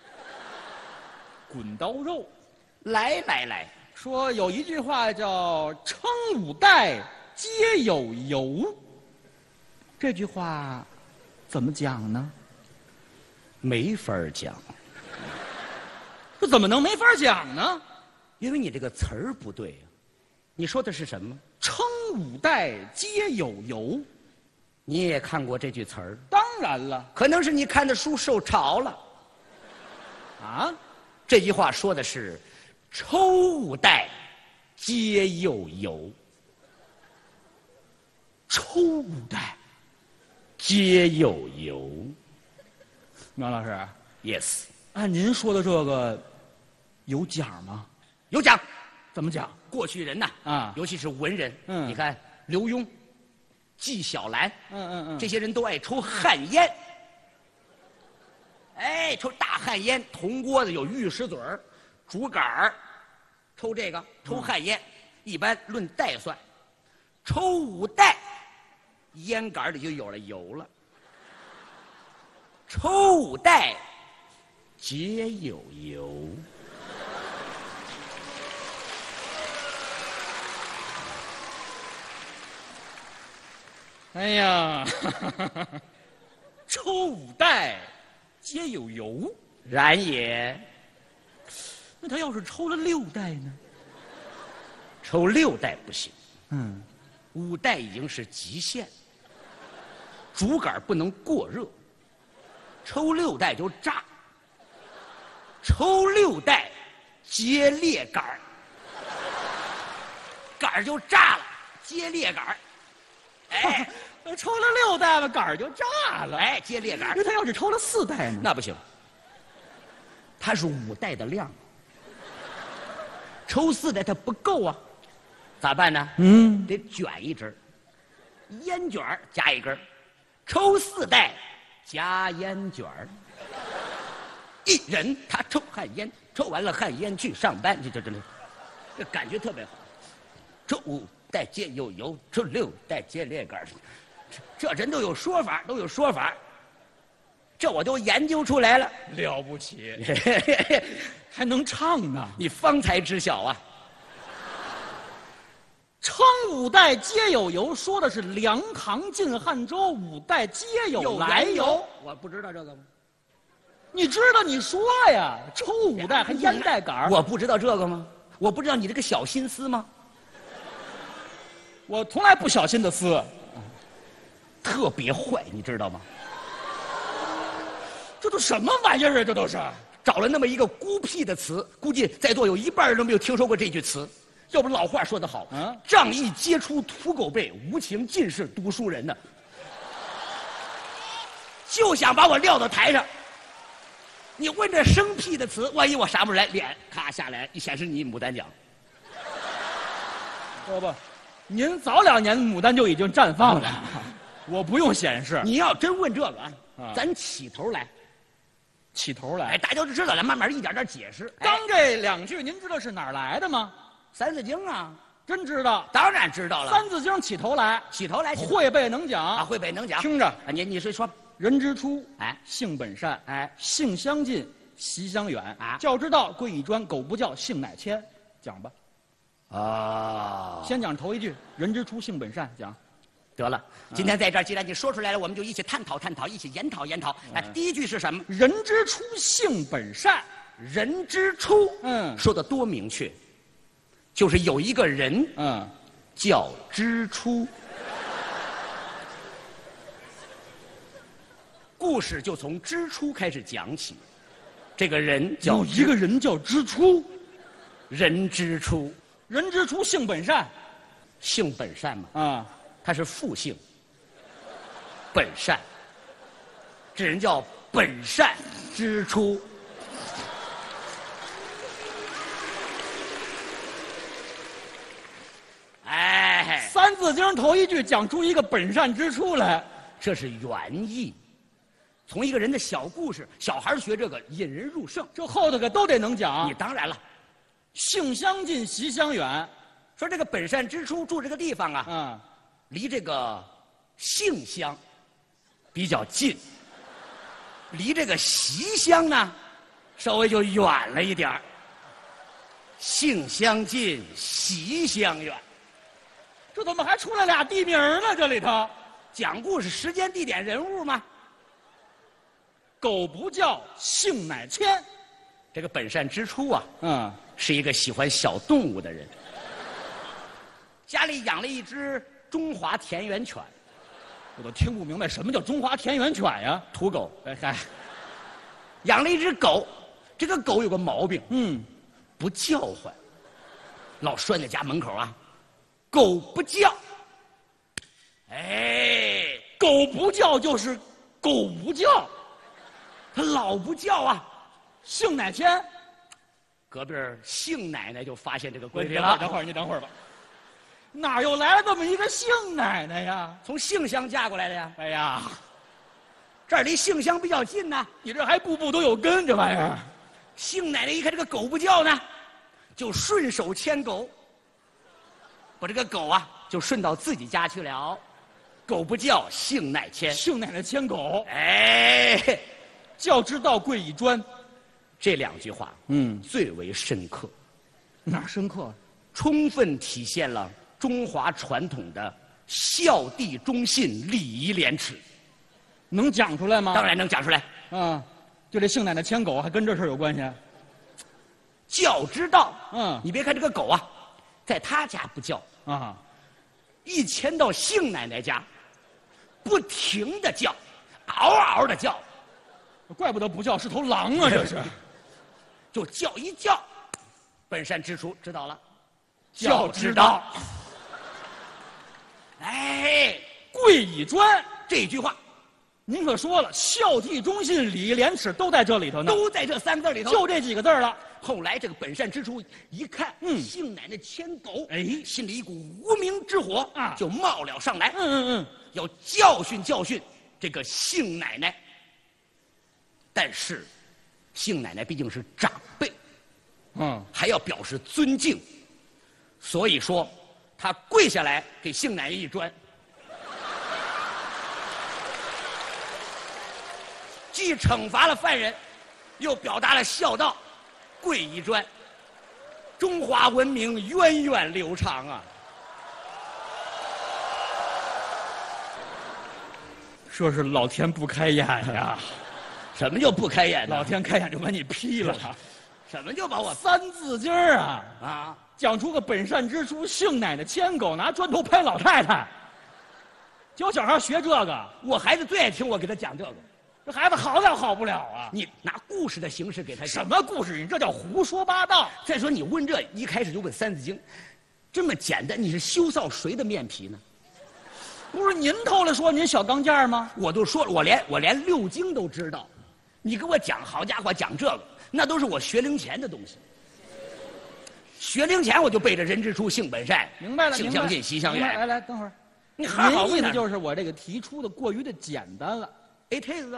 滚刀肉， 来， 说有一句话叫“称五代皆有由”，这句话怎么讲呢？ 没法讲， 这怎么能没法讲呢？ 因为你这个词儿不对啊。 你说的是什么？ 称五代皆有由。 你也看过这句词儿？ 当然了， 可能是你看的书受潮了。 啊， 这句话说的是抽五代皆有由。抽五代皆有由。 苗老师 ，yes。 按您说的这个，有奖吗？ 有奖。 怎么讲？ 过去人呐，尤其是文人，你看刘墉、纪晓岚，这些人都爱抽旱烟。哎，抽大旱烟，铜锅子有玉石嘴儿、竹竿儿，抽这个抽旱烟，一般论代算，抽5代，烟杆里就有了油了。抽5代，皆有油。 哎呀，抽5代皆有由， 然也。 那他要是抽了6代呢？ 抽6代不行，5代已经是极限，竹竿不能过热，抽6代就炸，抽6代接裂杆儿，杆儿就炸了，接裂杆儿。哎， 抽了6代吧，杆儿就炸了。 哎，接裂杆。 那他要是抽了4代呢？ 那不行，他是5代的量，抽4代他不够啊，咋办呢？得卷一支，烟卷加1根，抽4代加烟卷。一人他抽旱烟，抽完了旱烟去上班，这感觉特别好。抽5代皆有油，抽6代皆裂杆，这人都有说法，都有说法。这我都研究出来了， 了不起，还能唱呢！ 你方才知晓啊。 称5代皆有由，说的是梁唐晋汉周5代皆有来由。 我不知道这个吗？ 你知道你说呀，抽5代还烟带杆。 我不知道这个吗？我不知道你这个小心思吗？ 我从来不小心的思， 特别坏，你知道吗？ 这都什么玩意儿啊？这都是找了那么一个孤僻的词，估计在座有1半人都没有听说过这句词。要不老话说得好，仗义皆出土狗辈，无情尽是读书人呢。就想把我撂到台上。你问这生僻的词，万一我答不出来，脸咔下来，一显示你牡丹奖。 不。您早2年牡丹就已经绽放了，我不用显示。 你要真问这个咱起头来，哎，大家都知道了，慢慢一点点解释。 刚这2句，您知道是哪儿来的吗？ 《三字经》啊， 真知道？ 当然知道了，《 三字经》起头来，会背能讲啊，会背能讲。 听着， 你说， 人之初， 哎， 性本善， 哎， 性相近，习相远，啊，教之道，贵以专，苟不教，性乃迁。讲吧。先讲头1句，人之初，性本善。讲， 得了。今天在这儿，既然你说出来了，我们就一起探讨探讨，一起研讨研讨。哎，第1句是什么？ 人之初，性本善。 人之初，说的多明确，就是有一个人，叫之初。故事就从之初开始讲起。这个人叫有一个人叫之初， 人之初。 人之初，性本善， 性本善嘛，他是复性，本善，这人叫本善之初。哎， 《三字经》头1句讲出一个本善之初来， 这是原意。从一个人的小故事，小孩学这个引人入胜， 这后头可都得能讲。 你当然了。 性相近，习相远。 说这个本善之初住这个地方啊，离这个性乡比较近，离这个习乡呢，稍微就远了一点儿。性相近，习相远。 这怎么还出来俩地名呢？这里头讲故事，时间、地点、人物吗？ 苟不教，性乃迁。 这个本善之初啊，是一个喜欢小动物的人。 家里养了一只中华田园犬， 我都听不明白什么叫中华田园犬呀？ 土狗。 哎嗨， 养了一只狗，这个狗有个毛病，不叫唤，老拴在家门口啊，狗不叫。哎， 狗不叫就是狗不叫， 它老不叫啊。 姓哪天？ 隔壁姓奶奶就发现这个规律了。 了。 你等会儿吧，哪又来了这么一个姓奶奶呀？ 从杏乡嫁过来的呀。 哎呀， 这儿离杏乡比较近呢。 你这还步步都有根，这玩意儿。 姓奶奶一看这个狗不叫呢，就顺手牵狗，把这个狗啊就顺到自己家去了。狗不叫，姓奶牵。 姓奶奶牵狗。 哎， 教之道贵以专。 这2句话，最为深刻。 哪深刻？ 充分体现了中华传统的孝悌忠信、礼仪廉耻。 能讲出来吗？ 当然能讲出来。 就这姓奶奶牵狗还跟这事儿有关系？ 教之道。你别看这个狗啊，在他家不叫啊， 一牵到姓奶奶家，不停的叫，嗷嗷的叫。 怪不得不叫是头狼啊，这是。 就叫一叫，本善之厨知道了， 教之道。 哎， 贵以专这句话， 您可说了，孝悌忠信、礼仪廉耻都在这里头呢， 都在这3个字里头， 就这几个字了。 后来这个本善之厨一看，姓奶奶牵狗，心里一股无名之火啊，就冒了上来。要教训教训这个姓奶奶。但是，姓奶奶毕竟是长辈，还要表示尊敬，所以说，他跪下来给姓奶奶一砖，既惩罚了犯人，又表达了孝道，跪一砖，中华文明源远流长啊！ 说是老天不开眼呀。 什么叫不开眼呢？ 老天开眼就把你劈了。 什么就把我 3字经啊讲出个本善之厨，姓奶奶牵狗，拿砖头拍老太太，教小孩学这个。 我孩子最爱听我给他讲这个， 这孩子好了好不了啊！ 你拿故事的形式给他讲。 什么故事？你这叫胡说八道。 再说你问这一开始就问3字经，这么简单，你是羞臊谁的面皮呢？ 不是您头来说您小钢件吗？ 我都说了，我连6经都知道。你给我讲，好家伙，讲这个，那都是我学龄前的东西。学龄前我就背着人之初，性本善， 明白了， 性相近，习相远。 来，等会儿， 你好好问意思就是我这个提出的过于的简单了。 It is，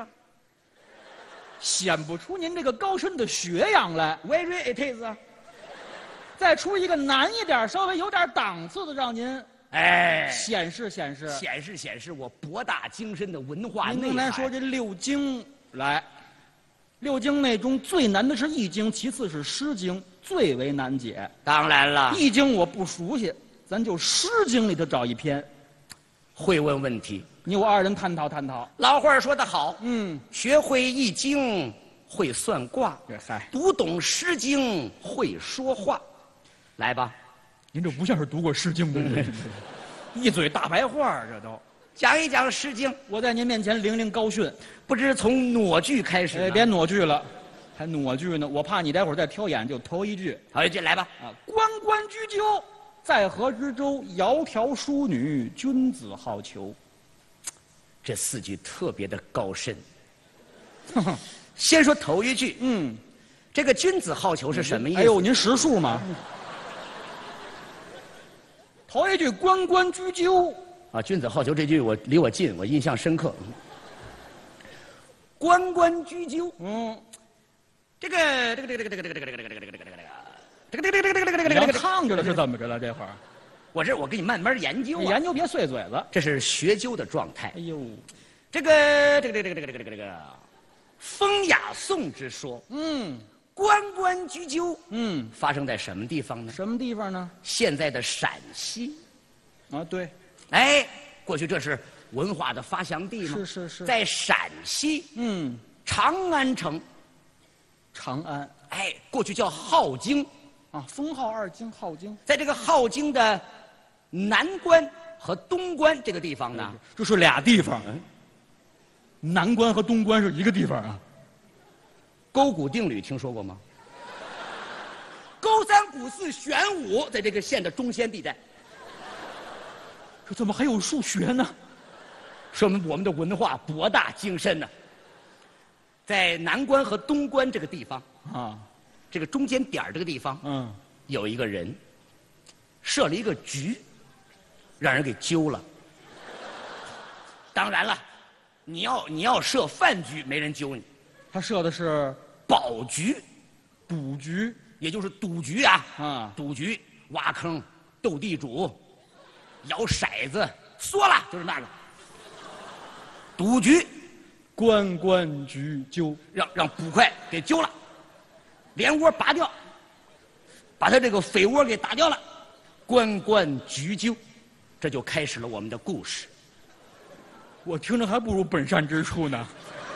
显不出您这个高深的学养来。 Very it is， 再出一个难一点、稍微有点档次的，让您显示我博大精深的文化内涵。 您刚才说这6经来，6经内中最难的是易经，其次是诗经，最为难解。 当然了， 易经我不熟悉，咱就诗经里头找一篇。 会问问题， 你我2人探讨探讨。 老话说得好，学会易经会算卦，读懂诗经会说话。来吧， 您这不像是读过诗经的人，一嘴大白话，这都。 讲一讲诗经， 我在您面前伶佞高训， 不知从哪句开始。 别哪句了，还哪句呢？我怕你待会儿再挑眼，就头一句。 好一句来吧。 关关雎鸠，在河之洲。窈窕淑女，君子好逑。 这4句特别的高深。先说头一句，这个君子好逑是什么意思？ 哎呦，您识数吗？头一句关关雎鸠。 君子好逑这句离我近，我印象深刻。关关雎鸠，这个烫着了是怎么着了？这会儿， 我给你慢慢研究， 研究别碎嘴子。 这是学究的状态。 哎呦， 这个风雅颂之说，关关雎鸠，发生在什么地方呢？ 什么地方呢？ 现在的陕西。 对。 过去这是文化的发祥地嘛？ 是，在陕西，长安城。 长安， 过去叫镐京， 封号2京，镐京。 在这个镐京的南关和东关这个地方呢， 这是俩地方。南关和东关是一个地方啊。 勾股定律听说过吗？勾三股四玄武在这个县的中间地带。 这怎么还有数学呢？ 说明我们的文化博大精深呢。在南关和东关这个地方啊，这个中间点这个地方，有一个人设了一个局，让人给揪了。当然了，你要设饭局，没人揪你。 他设的是保局、 赌局， 也就是赌局啊，赌局、挖坑、斗地主、摇骰子、缩了，就是那个赌局。 关关雎鸠， 让捕快给揪了，连窝拔掉，把他这个匪窝给打掉了，关关雎鸠，这就开始了我们的故事。 我听着还不如本善之处呢。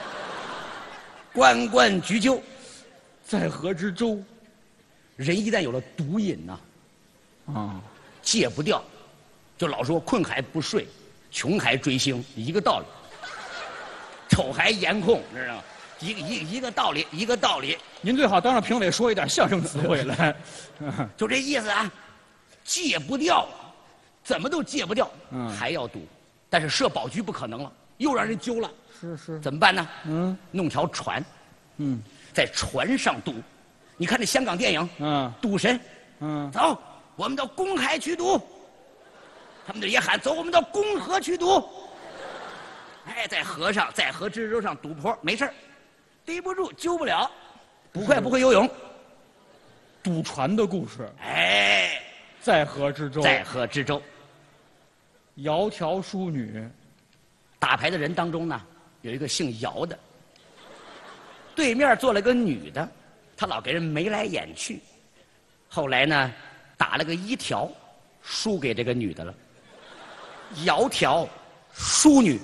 关关雎鸠， 在河之洲。 人一旦有了毒瘾呢，戒不掉，就老说困还不睡，穷还追星，一个道理。丑还颜控，知道吗？一个道理，一个道理。 您最好当着评委说一点相声词汇来， 就这意思啊。戒不掉，怎么都戒不掉，还要赌。但是设保局不可能了，又让人揪了。 是， 怎么办呢？弄条船，在船上赌。你看那香港电影，赌神，走，我们到公海去赌。他们这也喊走，我们到公河去赌。哎，在河上，在河之洲上赌坡，没事逮不住，揪不了，捕快不会游泳。 赌船的故事， 哎， 在河之洲， 在河之洲。 窈窕淑女， 打牌的人当中呢，有一个姓姚的，对面坐了个女的，他老给人眉来眼去。后来呢，打了个一条，输给这个女的了。窈窕淑女。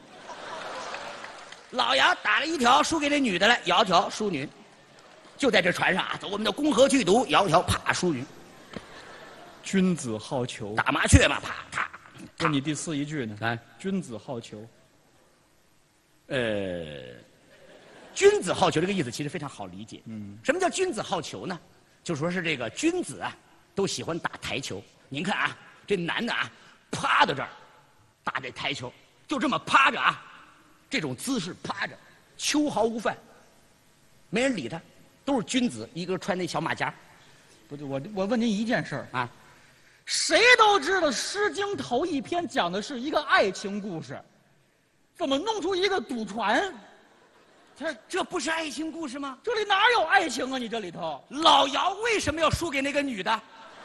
老姚打了一条，输给这女的了。窈窕淑女，就在这船上啊，走，我们到公河去赌。窈窕啪淑女。 君子好逑， 打麻雀嘛，啪啪。 问你第四一句呢？君子好逑。 君子好逑这个意思其实非常好理解。什么叫君子好逑呢？就说是这个君子啊，都喜欢打台球。您看啊，这男的啊，趴在这儿打这台球，就这么趴着啊。这种姿势趴着，秋毫无犯，没人理他，都是君子，一个穿那小马甲。 不对，我问您一件事啊， 谁都知道《诗经》头一篇讲的是一个爱情故事，怎么弄出一个赌船？ 这不是爱情故事吗？ 这里哪有爱情啊？你这里头， 老姚为什么要输给那个女的？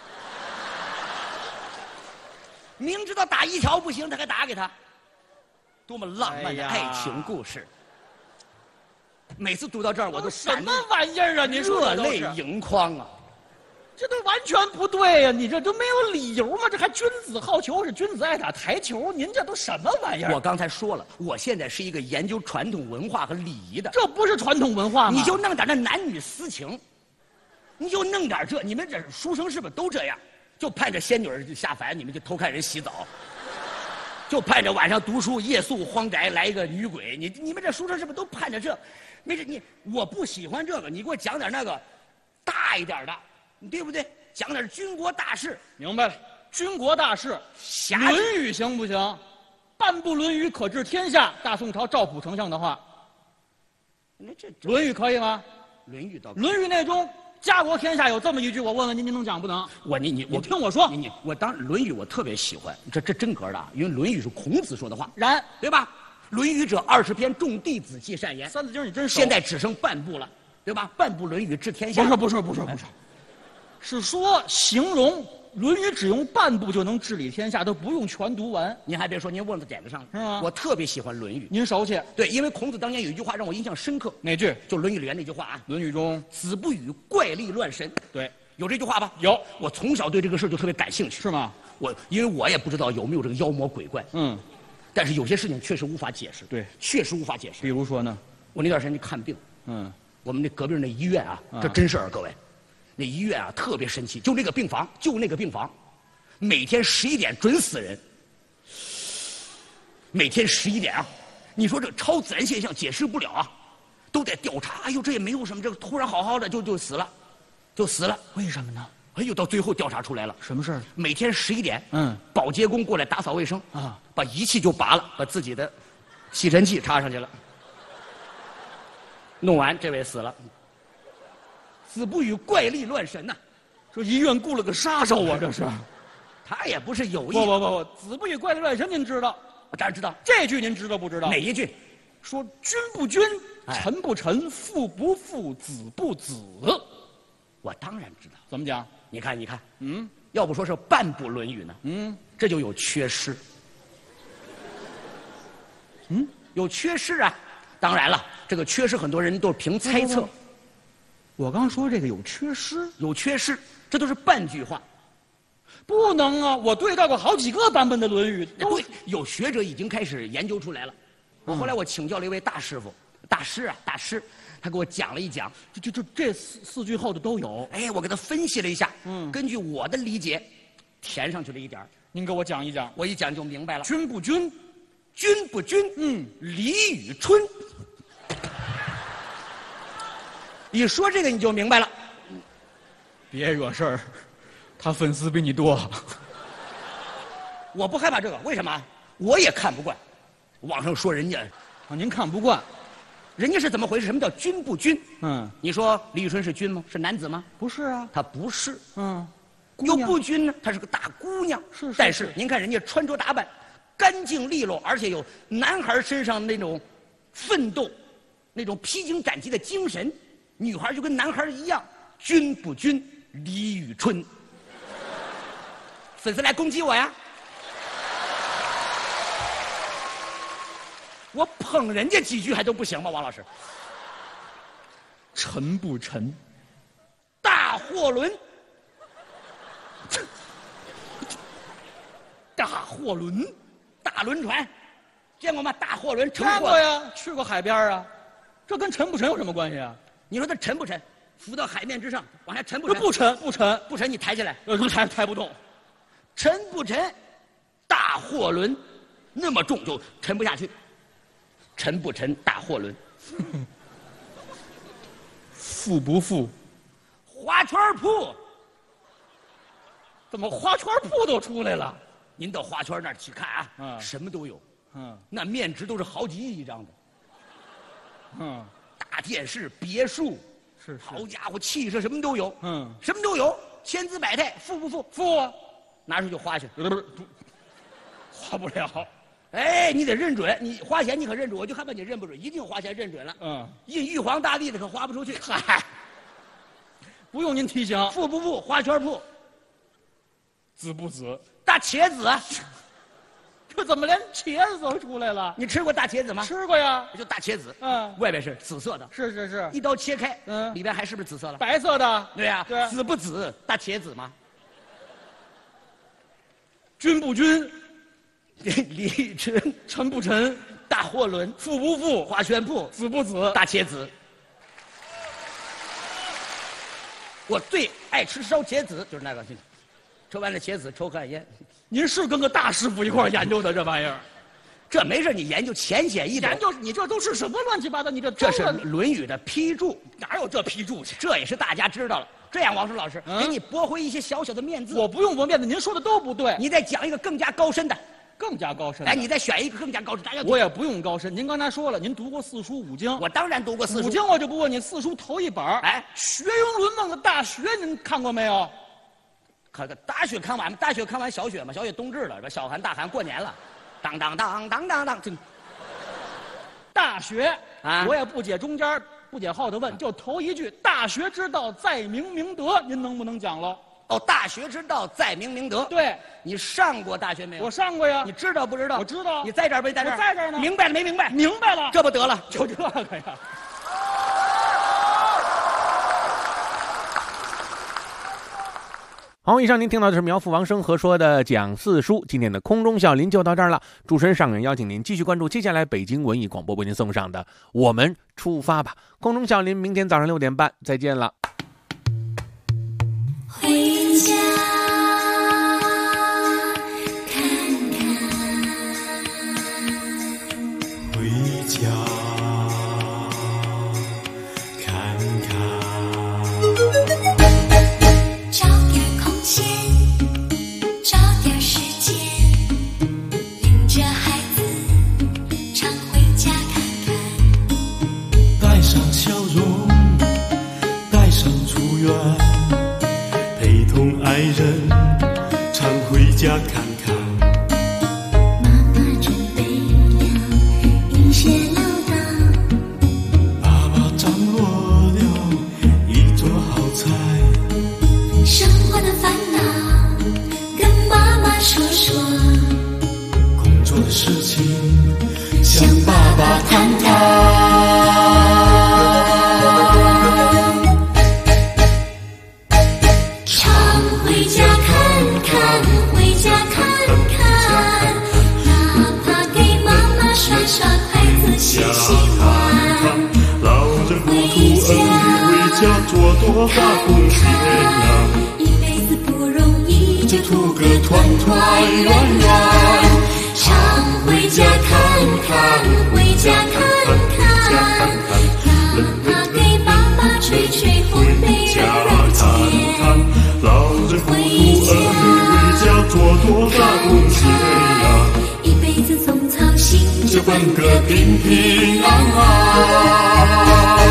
明知道打一条不行，他还打给他。多么浪漫的爱情故事！每次读到这儿，我都什么玩意儿啊！您说热泪盈眶啊！ 这都完全不对呀！你这都没有理由吗？这还君子好逑是君子爱打台球？您这都什么玩意儿？ 我刚才说了，我现在是一个研究传统文化和礼仪的。 这不是传统文化吗？ 你就弄点那男女私情，你就弄点这，你们这书生是不是都这样？就盼着仙女下凡，你们就偷看人洗澡。就盼着晚上读书夜宿荒宅来一个女鬼，你们这书生是不是都盼着这？没事，我不喜欢这个，你给我讲点那个大一点的，对不对？讲点军国大事。 明白了，军国大事，《论语》行不行？半部《论语》可治天下。大宋朝赵普丞相的话， 那这《 论语》可以吗？ 《论语》倒，《 论语》内中家国天下有这么一句，我问问您，您能讲不能？ 你听我说， 我当然《论语》我特别喜欢，这真格的，因为《论语》是孔子说的话， 然对吧？《论语》者20篇，众弟子记善言。 三字经你真熟。 现在只剩半部了，对吧？半部《论语》治天下。 不是，是说形容《论语》只用半部就能治理天下，都不用全读完。 您还别说，您问到点子上了， 是吗？ 我特别喜欢《论语》， 您熟悉？ 对，因为孔子当年有一句话让我印象深刻。 哪句？ 就《论语》里面那句话啊， 《论语》中子不语怪力乱神。 对， 有这句话吧？ 有。 我从小对这个事就特别感兴趣。 是吗？ 因为我也不知道有没有这个妖魔鬼怪。但是有些事情确实无法解释。 对， 确实无法解释。 比如说呢？ 我那段时间去看病。我们那隔壁那医院啊，这真事儿，各位，那医院啊特别神奇，就那个病房， 每天11点准死人。每天11点啊，你说这超自然现象解释不了啊，都得调查。哎呦，这也没有什么，这个突然好好的就死了，就死了。 为什么呢？ 哎呦，到最后调查出来了， 什么事儿？ 每天11点，保洁工过来打扫卫生啊，把仪器就拔了，把自己的吸尘器插上去了，弄完这位死了。子不语怪力乱神呐， 说医院雇了个杀手啊，这是。 他也不是有意。 不，子不语怪力乱神，您知道？ 我当然知道。 这句您知道不知道？ 哪一句？ 说君不君，臣不臣，父不父，子不子。 我当然知道。 怎么讲？ 你看，要不说是半部《论语》呢，这就有缺失。有缺失啊！当然了，这个缺失很多人都是凭猜测。 我刚说这个有缺失， 有缺失，这都是半句话。 不能啊！我对照过好几个版本的《论语》， 对，有学者已经开始研究出来了。后来我请教了一位大师傅，大师，他给我讲了一讲， 就这四句后的都有。 哎，我给他分析了一下，根据我的理解，填上去了一点。 您给我讲一讲， 我一讲就明白了。 君不君， 君不君，李宇春。一说这个你就明白了。 别惹事儿，他粉丝比你多。 我不害怕这个，为什么？我也看不惯。网上说人家， 您看不惯， 人家是怎么回事？什么叫君不君？你说李宇春是君吗？是男子吗？ 不是啊， 他不是。又不君呢？她是个大姑娘。是。但是您看人家穿着打扮，干净利落，而且有男孩身上那种奋斗、那种披荆斩棘的精神。女孩就跟男孩一样，君不君，李宇春。粉丝来攻击我呀！我捧人家几句还都不行吗？王老师， 臣不臣， 大货轮，大货轮，大轮船，见过吗？大货轮乘过呀，去过海边啊。这跟沉不沉有什么关系啊？ 你说它沉不沉？浮到海面之上，往下沉不沉？ 不沉，不沉， 不沉，你抬起来， 抬不动。 沉不沉？大货轮那么重就沉不下去。沉不沉？大货轮。 富不富？ 花圈铺。 怎么花圈铺都出来了？ 您到花圈那儿去看啊，什么都有。那面值都是好几亿一张的。大电视、别墅， 是好家伙，汽车什么都有。什么都有，千姿百态，富不富？ 富啊， 拿出去花去。 花不了。 哎，你得认准，你花钱你可认准，我就害怕你认不准，一定花钱认准了。印玉皇大帝的可花不出去。 嗨，不用您提醒。 富不富？花圈铺。 子不子？ 大茄子啊！ 这怎么连茄子都出来了？ 你吃过大茄子吗？ 吃过呀， 就大茄子，外边是紫色的， 是， 一刀切开，里边还是不是紫色了？ 白色的， 对呀，紫不紫？大茄子吗？ 君不君， 李宇春， 沉不沉？ 大货轮， 富不富？ 花圈铺， 子不子？ 大茄子。我最爱吃烧茄子，就是那个，吃完了茄子抽旱烟。 您是跟个大师傅一块研究的这玩意儿， 这没事，你研究浅显易懂。 研究你这都是什么乱七八糟？你这是《论语》的批注， 哪有这批注去？ 这也是大家知道了。这样，王石老师，给你驳回一些小小的面子。 我不用驳面子，您说的都不对。 你再讲一个更加高深的， 更加高深。 哎，你再选一个更加高深。 我也不用高深。您刚才说了，您读过四书五经。 我当然读过四书五经，我就不问你四书头一本。 哎， 学庸论孟的《大学》，您看过没有？ 看个大学看完吗？大学看完小雪嘛，小雪冬至了，是吧？小寒大寒过年了，当当当当当当，这大学啊，我也不解中间不解后的问，就头一句“大学之道，在明明德”，您能不能讲了？ 哦，大学之道，在明明德。 对， 你上过大学没有？ 我上过呀。 你知道不知道？ 我知道。 你在这儿没在这儿？ 我在这儿呢。 明白了没明白？ 明白了。 这不得了， 就这个呀。 好，以上您听到的是苗阜王生和说的讲四书。今天的空中笑林就到这儿了，主持人尚远邀请您继续关注接下来北京文艺广播为您送上的我们出发吧。空中笑林明天早上6点半再见了。 回家。 做多大贡献呀？ 一辈子不容易， 就图个团团圆圆。常回家看看，回家看看， 哪怕给爸爸吹吹烘焙热钱。 老人不顾儿女回家做多大贡献呀？ 一辈子总操心， 就奔个平平安安。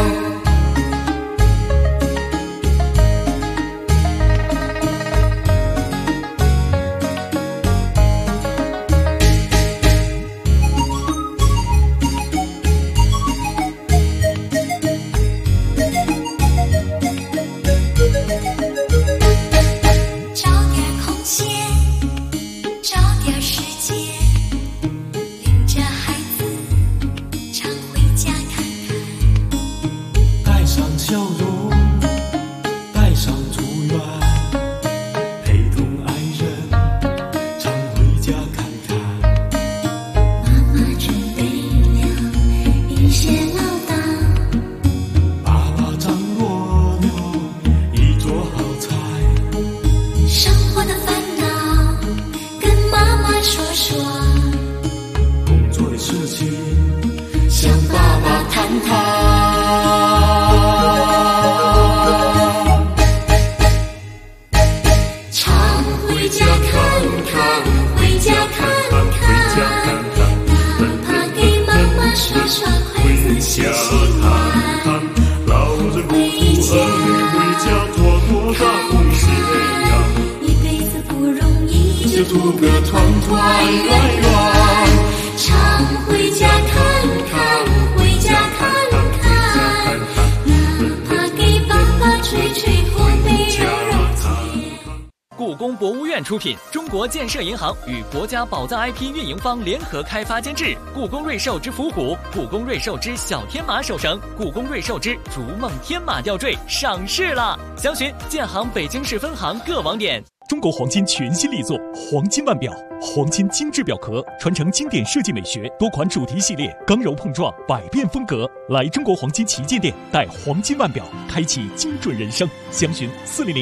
图个团团圆圆，常回家看看，回家看看，哪怕给爸爸吹吹烘焙热钱。 故宫博物院出品，中国建设银行与国家宝藏 IP 运营方联合开发监制。故宫瑞兽之伏虎、故宫瑞兽之小天马手绳、故宫瑞兽之逐梦天马吊坠上市了，详询建行北京市分行各网点。 中国黄金全新力作黄金腕表，黄金精致表壳，传承经典设计美学，多款主题系列，刚柔碰撞，百变风格。来中国黄金旗舰店，带黄金腕表，开启精准人生。详询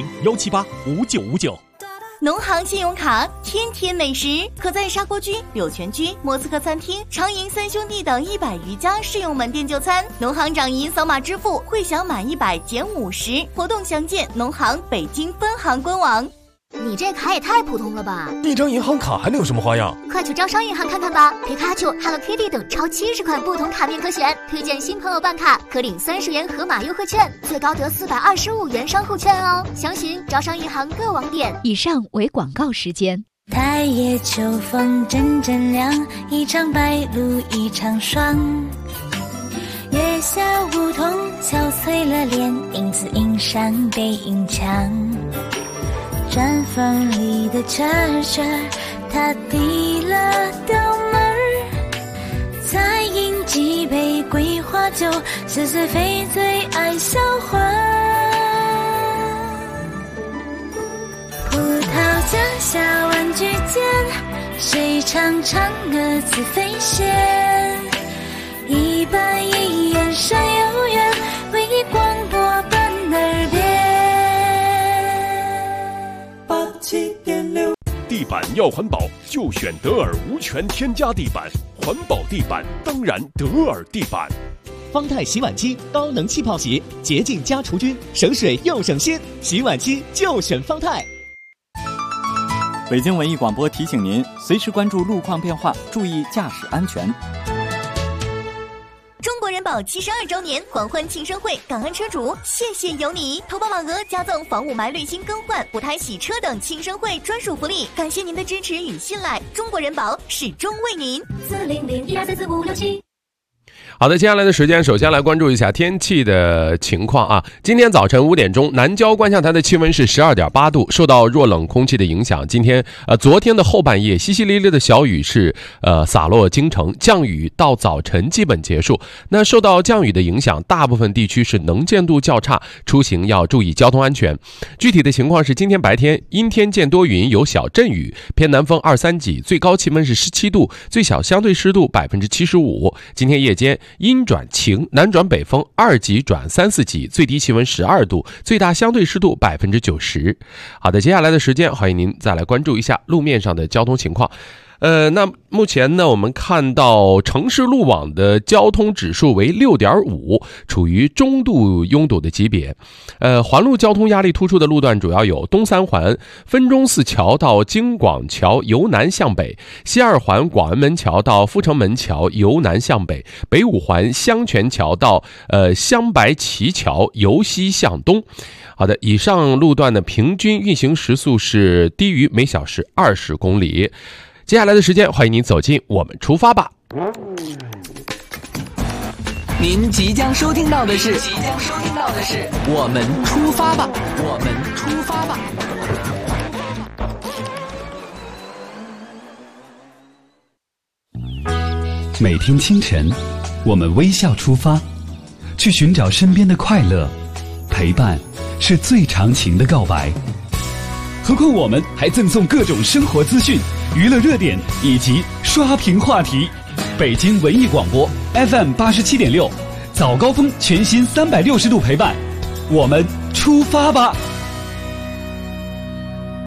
400-178-5959。 农行信用卡天天美食，可在砂锅居、柳泉居、莫斯科餐厅、长营三兄弟等100余家适用门店就餐。农行掌银扫码支付，会享满100减50，活动详见农行北京分行官网。 你这卡也太普通了吧！ 一张银行卡还能有什么花样？ 快去招商银行看看吧！皮卡丘、Hello Kitty 等超70款不同卡面可选，推荐新朋友办卡可领30元盒马优惠券，最高得425元商户券哦。详询招商银行各网点。 以上为广告时间。 太夜秋风阵阵凉，一场白露一场霜。月下梧桐憔悴了脸，影子映上背影墙。毡房里的车车，他递了刀门儿，再饮几杯桂花酒，似是非最爱笑话。葡萄架下玩具间，谁唱嫦娥自飞仙？一板一眼山有缘，为你广播伴耳边。 地板要环保，就选德尔无醛添加地板。环保地板当然德尔地板。 方太洗碗机高能气泡洗，洁净加除菌，省水又省心。洗碗机就选方太。 北京文艺广播提醒您，随时关注路况变化，注意驾驶安全。 中国人保72周年狂欢庆生会，感恩车主，谢谢有你！投保满额加赠防雾霾滤芯更换、补胎洗车等庆生会专属福利，感谢您的支持与信赖，中国人保始终为您。400-1244567。 好的，接下来的时间，首先来关注一下天气的情况啊。今天早晨5点钟，南郊观象台的气温是12.8度，受到弱冷空气的影响，昨天的后半夜淅淅沥沥的小雨是洒落京城，降雨到早晨基本结束。那受到降雨的影响，大部分地区是能见度较差，出行要注意交通安全。具体的情况是，今天白天阴天见多云，有小阵雨，偏南风2、3级，最高气温是17度，最小相对湿度75%。今天夜间阴转晴，南转北风2级转3、4级，最低气温12度，最大相对湿度90%。好的，接下来的时间，欢迎您再来关注一下路面上的交通情况。那目前呢，我们看到城市路网的交通指数为6.5，处于中度拥堵的级别。环路交通压力突出的路段主要有东三环分钟寺桥到京广桥由南向北，西二环广安门桥到阜成门桥由南向北，北五环香泉桥到香白旗桥由西向东。好的，以上路段的平均运行时速是低于每小时20公里。接下来的时间，欢迎您走进我们出发吧。 您即将收听到的是我们出发吧，我们出发吧。 每天清晨，我们微笑出发，去寻找身边的快乐，陪伴是最长情的告白。何况我们还赠送各种生活资讯、娱乐热点以及刷屏话题。北京文艺广播 FM 87.6，早高峰全新360度陪伴，我们出发吧。